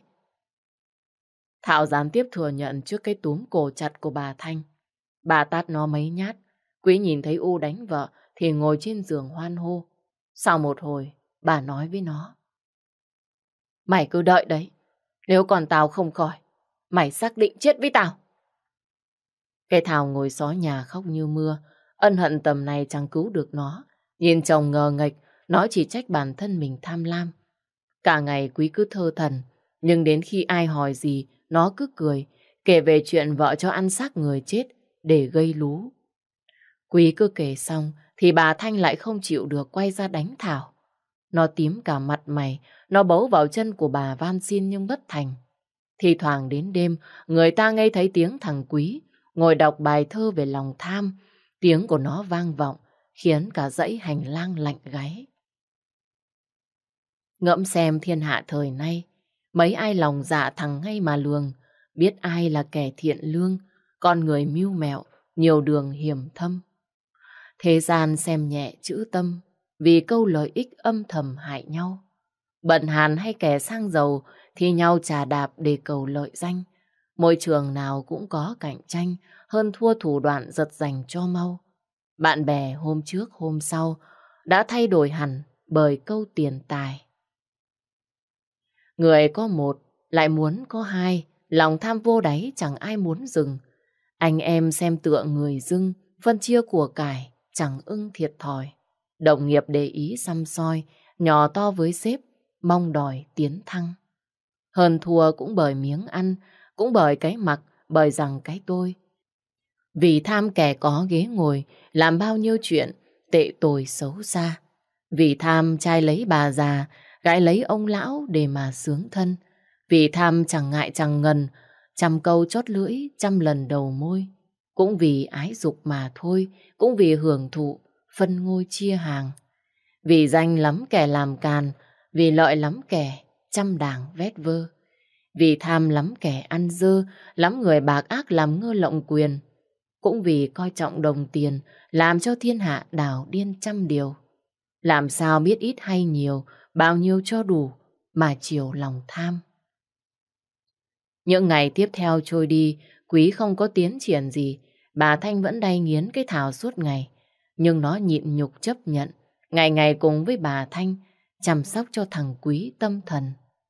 Speaker 1: Thảo gián tiếp thừa nhận trước cái túm cổ chặt của bà Thanh. Bà tát nó mấy nhát. Quý nhìn thấy U đánh vợ thì ngồi trên giường hoan hô. Sau một hồi, bà nói với nó. Mày cứ đợi đấy. Nếu còn tao không khỏi, mày xác định chết với tao. Cái Thảo ngồi xó nhà khóc như mưa. Ân hận tầm này chẳng cứu được nó. Nhìn chồng ngờ nghệch, nó chỉ trách bản thân mình tham lam. Cả ngày Quý cứ thơ thẩn. Nhưng đến khi ai hỏi gì, nó cứ cười, kể về chuyện vợ cho ăn xác người chết để gây lú. Quý cứ kể xong thì bà Thanh lại không chịu được quay ra đánh Thảo. Nó tím cả mặt mày, nó bấu vào chân của bà van xin nhưng bất thành. Thì thoảng đến đêm, người ta nghe thấy tiếng thằng Quý ngồi đọc bài thơ về lòng tham. Tiếng của nó vang vọng, khiến cả dãy hành lang lạnh gáy. Ngẫm xem thiên hạ thời nay, mấy ai lòng dạ thằng ngay mà lường, biết ai là kẻ thiện lương, con người mưu mẹo, nhiều đường hiểm thâm. Thế gian xem nhẹ chữ tâm, vì câu lợi ích âm thầm hại nhau. Bần hàn hay kẻ sang giàu thi nhau chà đạp để cầu lợi danh. Môi trường nào cũng có cạnh tranh, hơn thua thủ đoạn giật giành cho mau. Bạn bè hôm trước hôm sau đã thay đổi hẳn bởi câu tiền tài. Người có một lại muốn có hai, lòng tham vô đáy chẳng ai muốn dừng. Anh em xem tựa người dưng, phân chia của cải chẳng ưng thiệt thòi. Đồng nghiệp để ý săm soi, nhỏ to với sếp, mong đòi tiến thăng. Hơn thua cũng bởi miếng ăn, cũng bởi cái mặc, bởi rằng cái tôi. Vì tham kẻ có ghế ngồi, làm bao nhiêu chuyện tệ tồi xấu xa. Vì tham trai lấy bà già, gái lấy ông lão để mà sướng thân. Vì tham chẳng ngại chẳng ngần, trăm câu chót lưỡi, trăm lần đầu môi. Cũng vì ái dục mà thôi, cũng vì hưởng thụ, phân ngôi chia hàng. Vì danh lắm kẻ làm càn, vì lợi lắm kẻ trăm đảng vét vơ. Vì tham lắm kẻ ăn dơ, lắm người bạc ác làm ngơ lộng quyền. Cũng vì coi trọng đồng tiền, làm cho thiên hạ đảo điên trăm điều. Làm sao biết ít hay nhiều, bao nhiêu cho đủ, mà chiều lòng tham. Những ngày tiếp theo trôi đi, Quý không có tiến triển gì. Bà Thanh vẫn đay nghiến cái Thảo suốt ngày. Nhưng nó nhịn nhục chấp nhận, ngày ngày cùng với bà Thanh, chăm sóc cho thằng Quý tâm thần.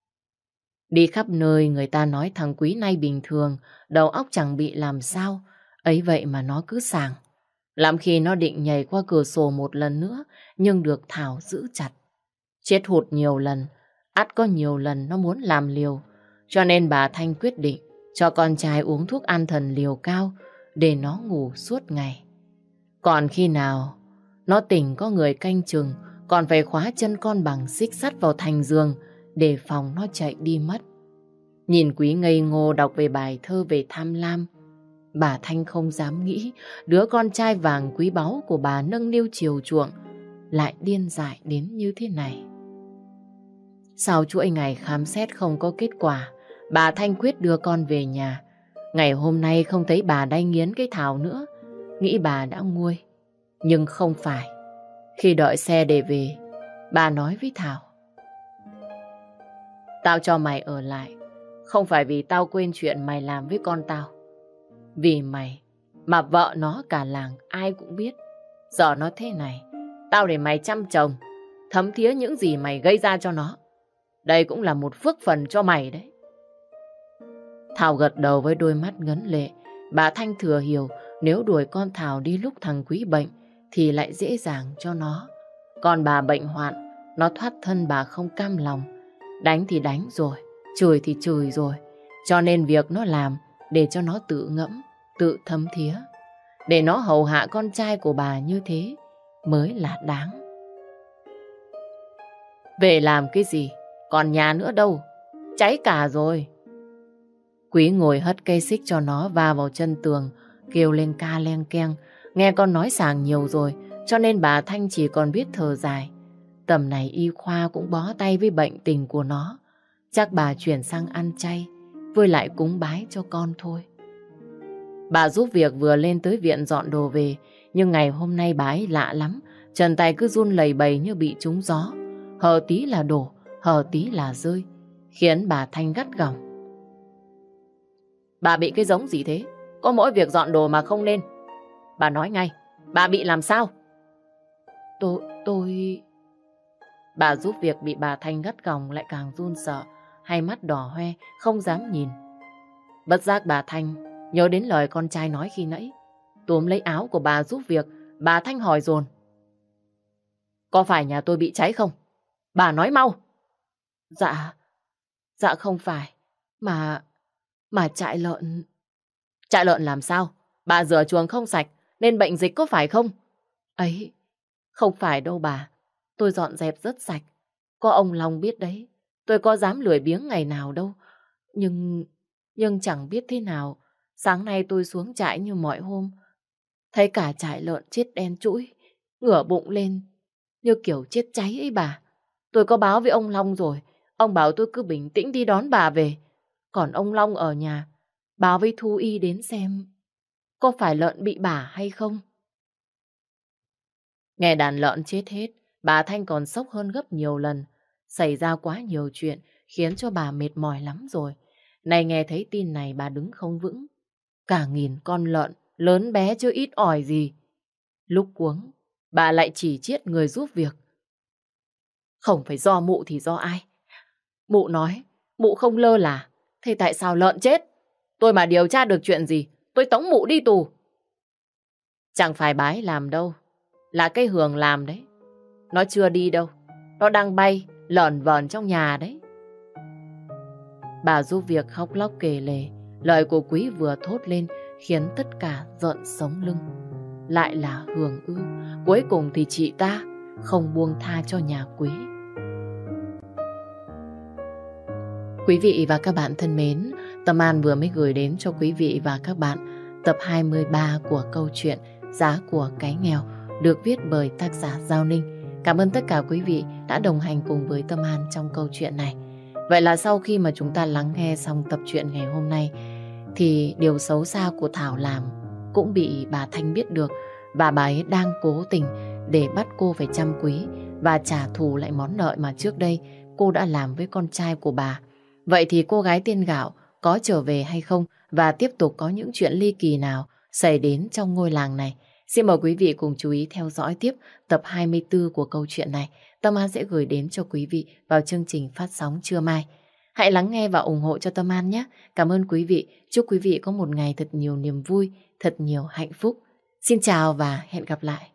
Speaker 1: Đi khắp nơi người ta nói thằng Quý nay bình thường, đầu óc chẳng bị làm sao. Ấy vậy mà nó cứ sảng. Lắm khi nó định nhảy qua cửa sổ một lần nữa, nhưng được Thảo giữ chặt. Chết hụt nhiều lần, ắt có nhiều lần nó muốn làm liều. Cho nên bà Thanh quyết định cho con trai uống thuốc an thần liều cao để nó ngủ suốt ngày. Còn khi nào nó tỉnh có người canh chừng, còn phải khóa chân con bằng xích sắt vào thành giường để phòng nó chạy đi mất. Nhìn Quý ngây ngô đọc về bài thơ về tham lam, bà Thanh không dám nghĩ đứa con trai vàng quý báu của bà nâng niu chiều chuộng lại điên dại đến như thế này. Sau chuỗi ngày khám xét không có kết quả, bà Thanh quyết đưa con về nhà. Ngày hôm nay không thấy bà đay nghiến cái Thảo nữa, nghĩ bà đã nguôi. Nhưng không phải. Khi đợi xe để về, bà nói với Thảo: tao cho mày ở lại, không phải vì tao quên chuyện mày làm với con tao. Vì mày mà vợ nó cả làng ai cũng biết. Giờ nó thế này, tao để mày chăm chồng, thấm thía những gì mày gây ra cho nó. Đây cũng là một phước phần cho mày đấy. Thảo gật đầu với đôi mắt ngấn lệ. Bà Thanh thừa hiểu nếu đuổi con Thảo đi lúc thằng Quý bệnh thì lại dễ dàng cho nó. Còn bà bệnh hoạn, nó thoát thân bà không cam lòng. Đánh thì đánh rồi, chửi thì chửi rồi. Cho nên việc nó làm để cho nó tự ngẫm, tự thấm thía. Để nó hầu hạ con trai của bà như thế mới là đáng. Về làm cái gì? Còn nhà nữa đâu? Cháy cả rồi. Quý ngồi hất cây xích cho nó va vào chân tường, kêu lên ca len keng. Nghe con nói sảng nhiều rồi, cho nên bà Thanh chỉ còn biết thở dài. Tầm này y khoa cũng bó tay với bệnh tình của nó. Chắc bà chuyển sang ăn chay, với lại cúng bái cho con thôi. Bà giúp việc vừa lên tới viện dọn đồ về, nhưng ngày hôm nay bà ấy lạ lắm. Chân tay cứ run lẩy bẩy như bị trúng gió. Hở tí là đổ, hở tí là rơi, khiến bà Thanh gắt gỏng. Bà bị cái giống gì thế? Có mỗi việc dọn đồ mà không nên. Bà nói ngay, bà bị làm sao? Tôi... Bà giúp việc bị bà Thanh gắt gỏng lại càng run sợ, hai mắt đỏ hoe, không dám nhìn. Bất giác bà Thanh nhớ đến lời con trai nói khi nãy. Túm lấy áo của bà giúp việc, bà Thanh hỏi dồn: có phải nhà tôi bị cháy không? Bà nói mau. Dạ không phải. Mà trại lợn... Trại lợn làm sao? Bà rửa chuồng không sạch nên bệnh dịch có phải không? Ấy, không phải đâu bà. Tôi dọn dẹp rất sạch. Có ông Long biết đấy. Tôi có dám lười biếng ngày nào đâu. Nhưng chẳng biết thế nào. Sáng nay tôi xuống trại như mọi hôm. Thấy cả trại lợn chết đen trũi, ngửa bụng lên như kiểu chết cháy ấy bà. Tôi có báo với ông Long rồi. Ông bảo tôi cứ bình tĩnh đi đón bà về. Còn ông Long ở nhà báo với thú y đến xem có phải lợn bị bả hay không? Nghe đàn lợn chết hết, bà Thanh còn sốc hơn gấp nhiều lần. Xảy ra quá nhiều chuyện, khiến cho bà mệt mỏi lắm rồi. Này nghe thấy tin này bà đứng không vững. Cả nghìn con lợn, lớn bé chứ ít ỏi gì. Lúc cuống, bà lại chỉ chiết người giúp việc. Không phải do mụ thì do ai? Mụ nói, mụ không lơ là. Thế tại sao lợn chết? Tôi mà điều tra được chuyện gì, tôi tống mụ đi tù. Chẳng phải bái làm đâu, là cái Hường làm đấy. Nó chưa đi đâu, nó đang bay, lởn vởn trong nhà đấy. Bà giúp việc khóc lóc kể lể, lời của Quý vừa thốt lên khiến tất cả rợn sống lưng. Lại là Hường ư? Cuối cùng thì chị ta không buông tha cho nhà Quý. Quý vị và các bạn thân mến, Tâm An vừa mới gửi đến cho quý vị và các bạn tập 23 của câu chuyện Giá của cái nghèo được viết bởi tác giả Giao Ninh. Cảm ơn tất cả quý vị đã đồng hành cùng với Tâm An trong câu chuyện này. Vậy là sau khi mà chúng ta lắng nghe xong tập truyện ngày hôm nay thì điều xấu xa của Thảo làm cũng bị bà Thanh biết được và bà ấy đang cố tình để bắt cô phải chăm quý và trả thù lại món nợ mà trước đây cô đã làm với con trai của bà. Vậy thì cô gái tên Gạo có trở về hay không và tiếp tục có những chuyện ly kỳ nào xảy đến trong ngôi làng này? Xin mời quý vị cùng chú ý theo dõi tiếp tập 24 của câu chuyện này. Tâm An sẽ gửi đến cho quý vị vào chương trình phát sóng trưa mai. Hãy lắng nghe và ủng hộ cho Tâm An nhé. Cảm ơn quý vị. Chúc quý vị có một ngày thật nhiều niềm vui, thật nhiều hạnh phúc. Xin chào và hẹn gặp lại.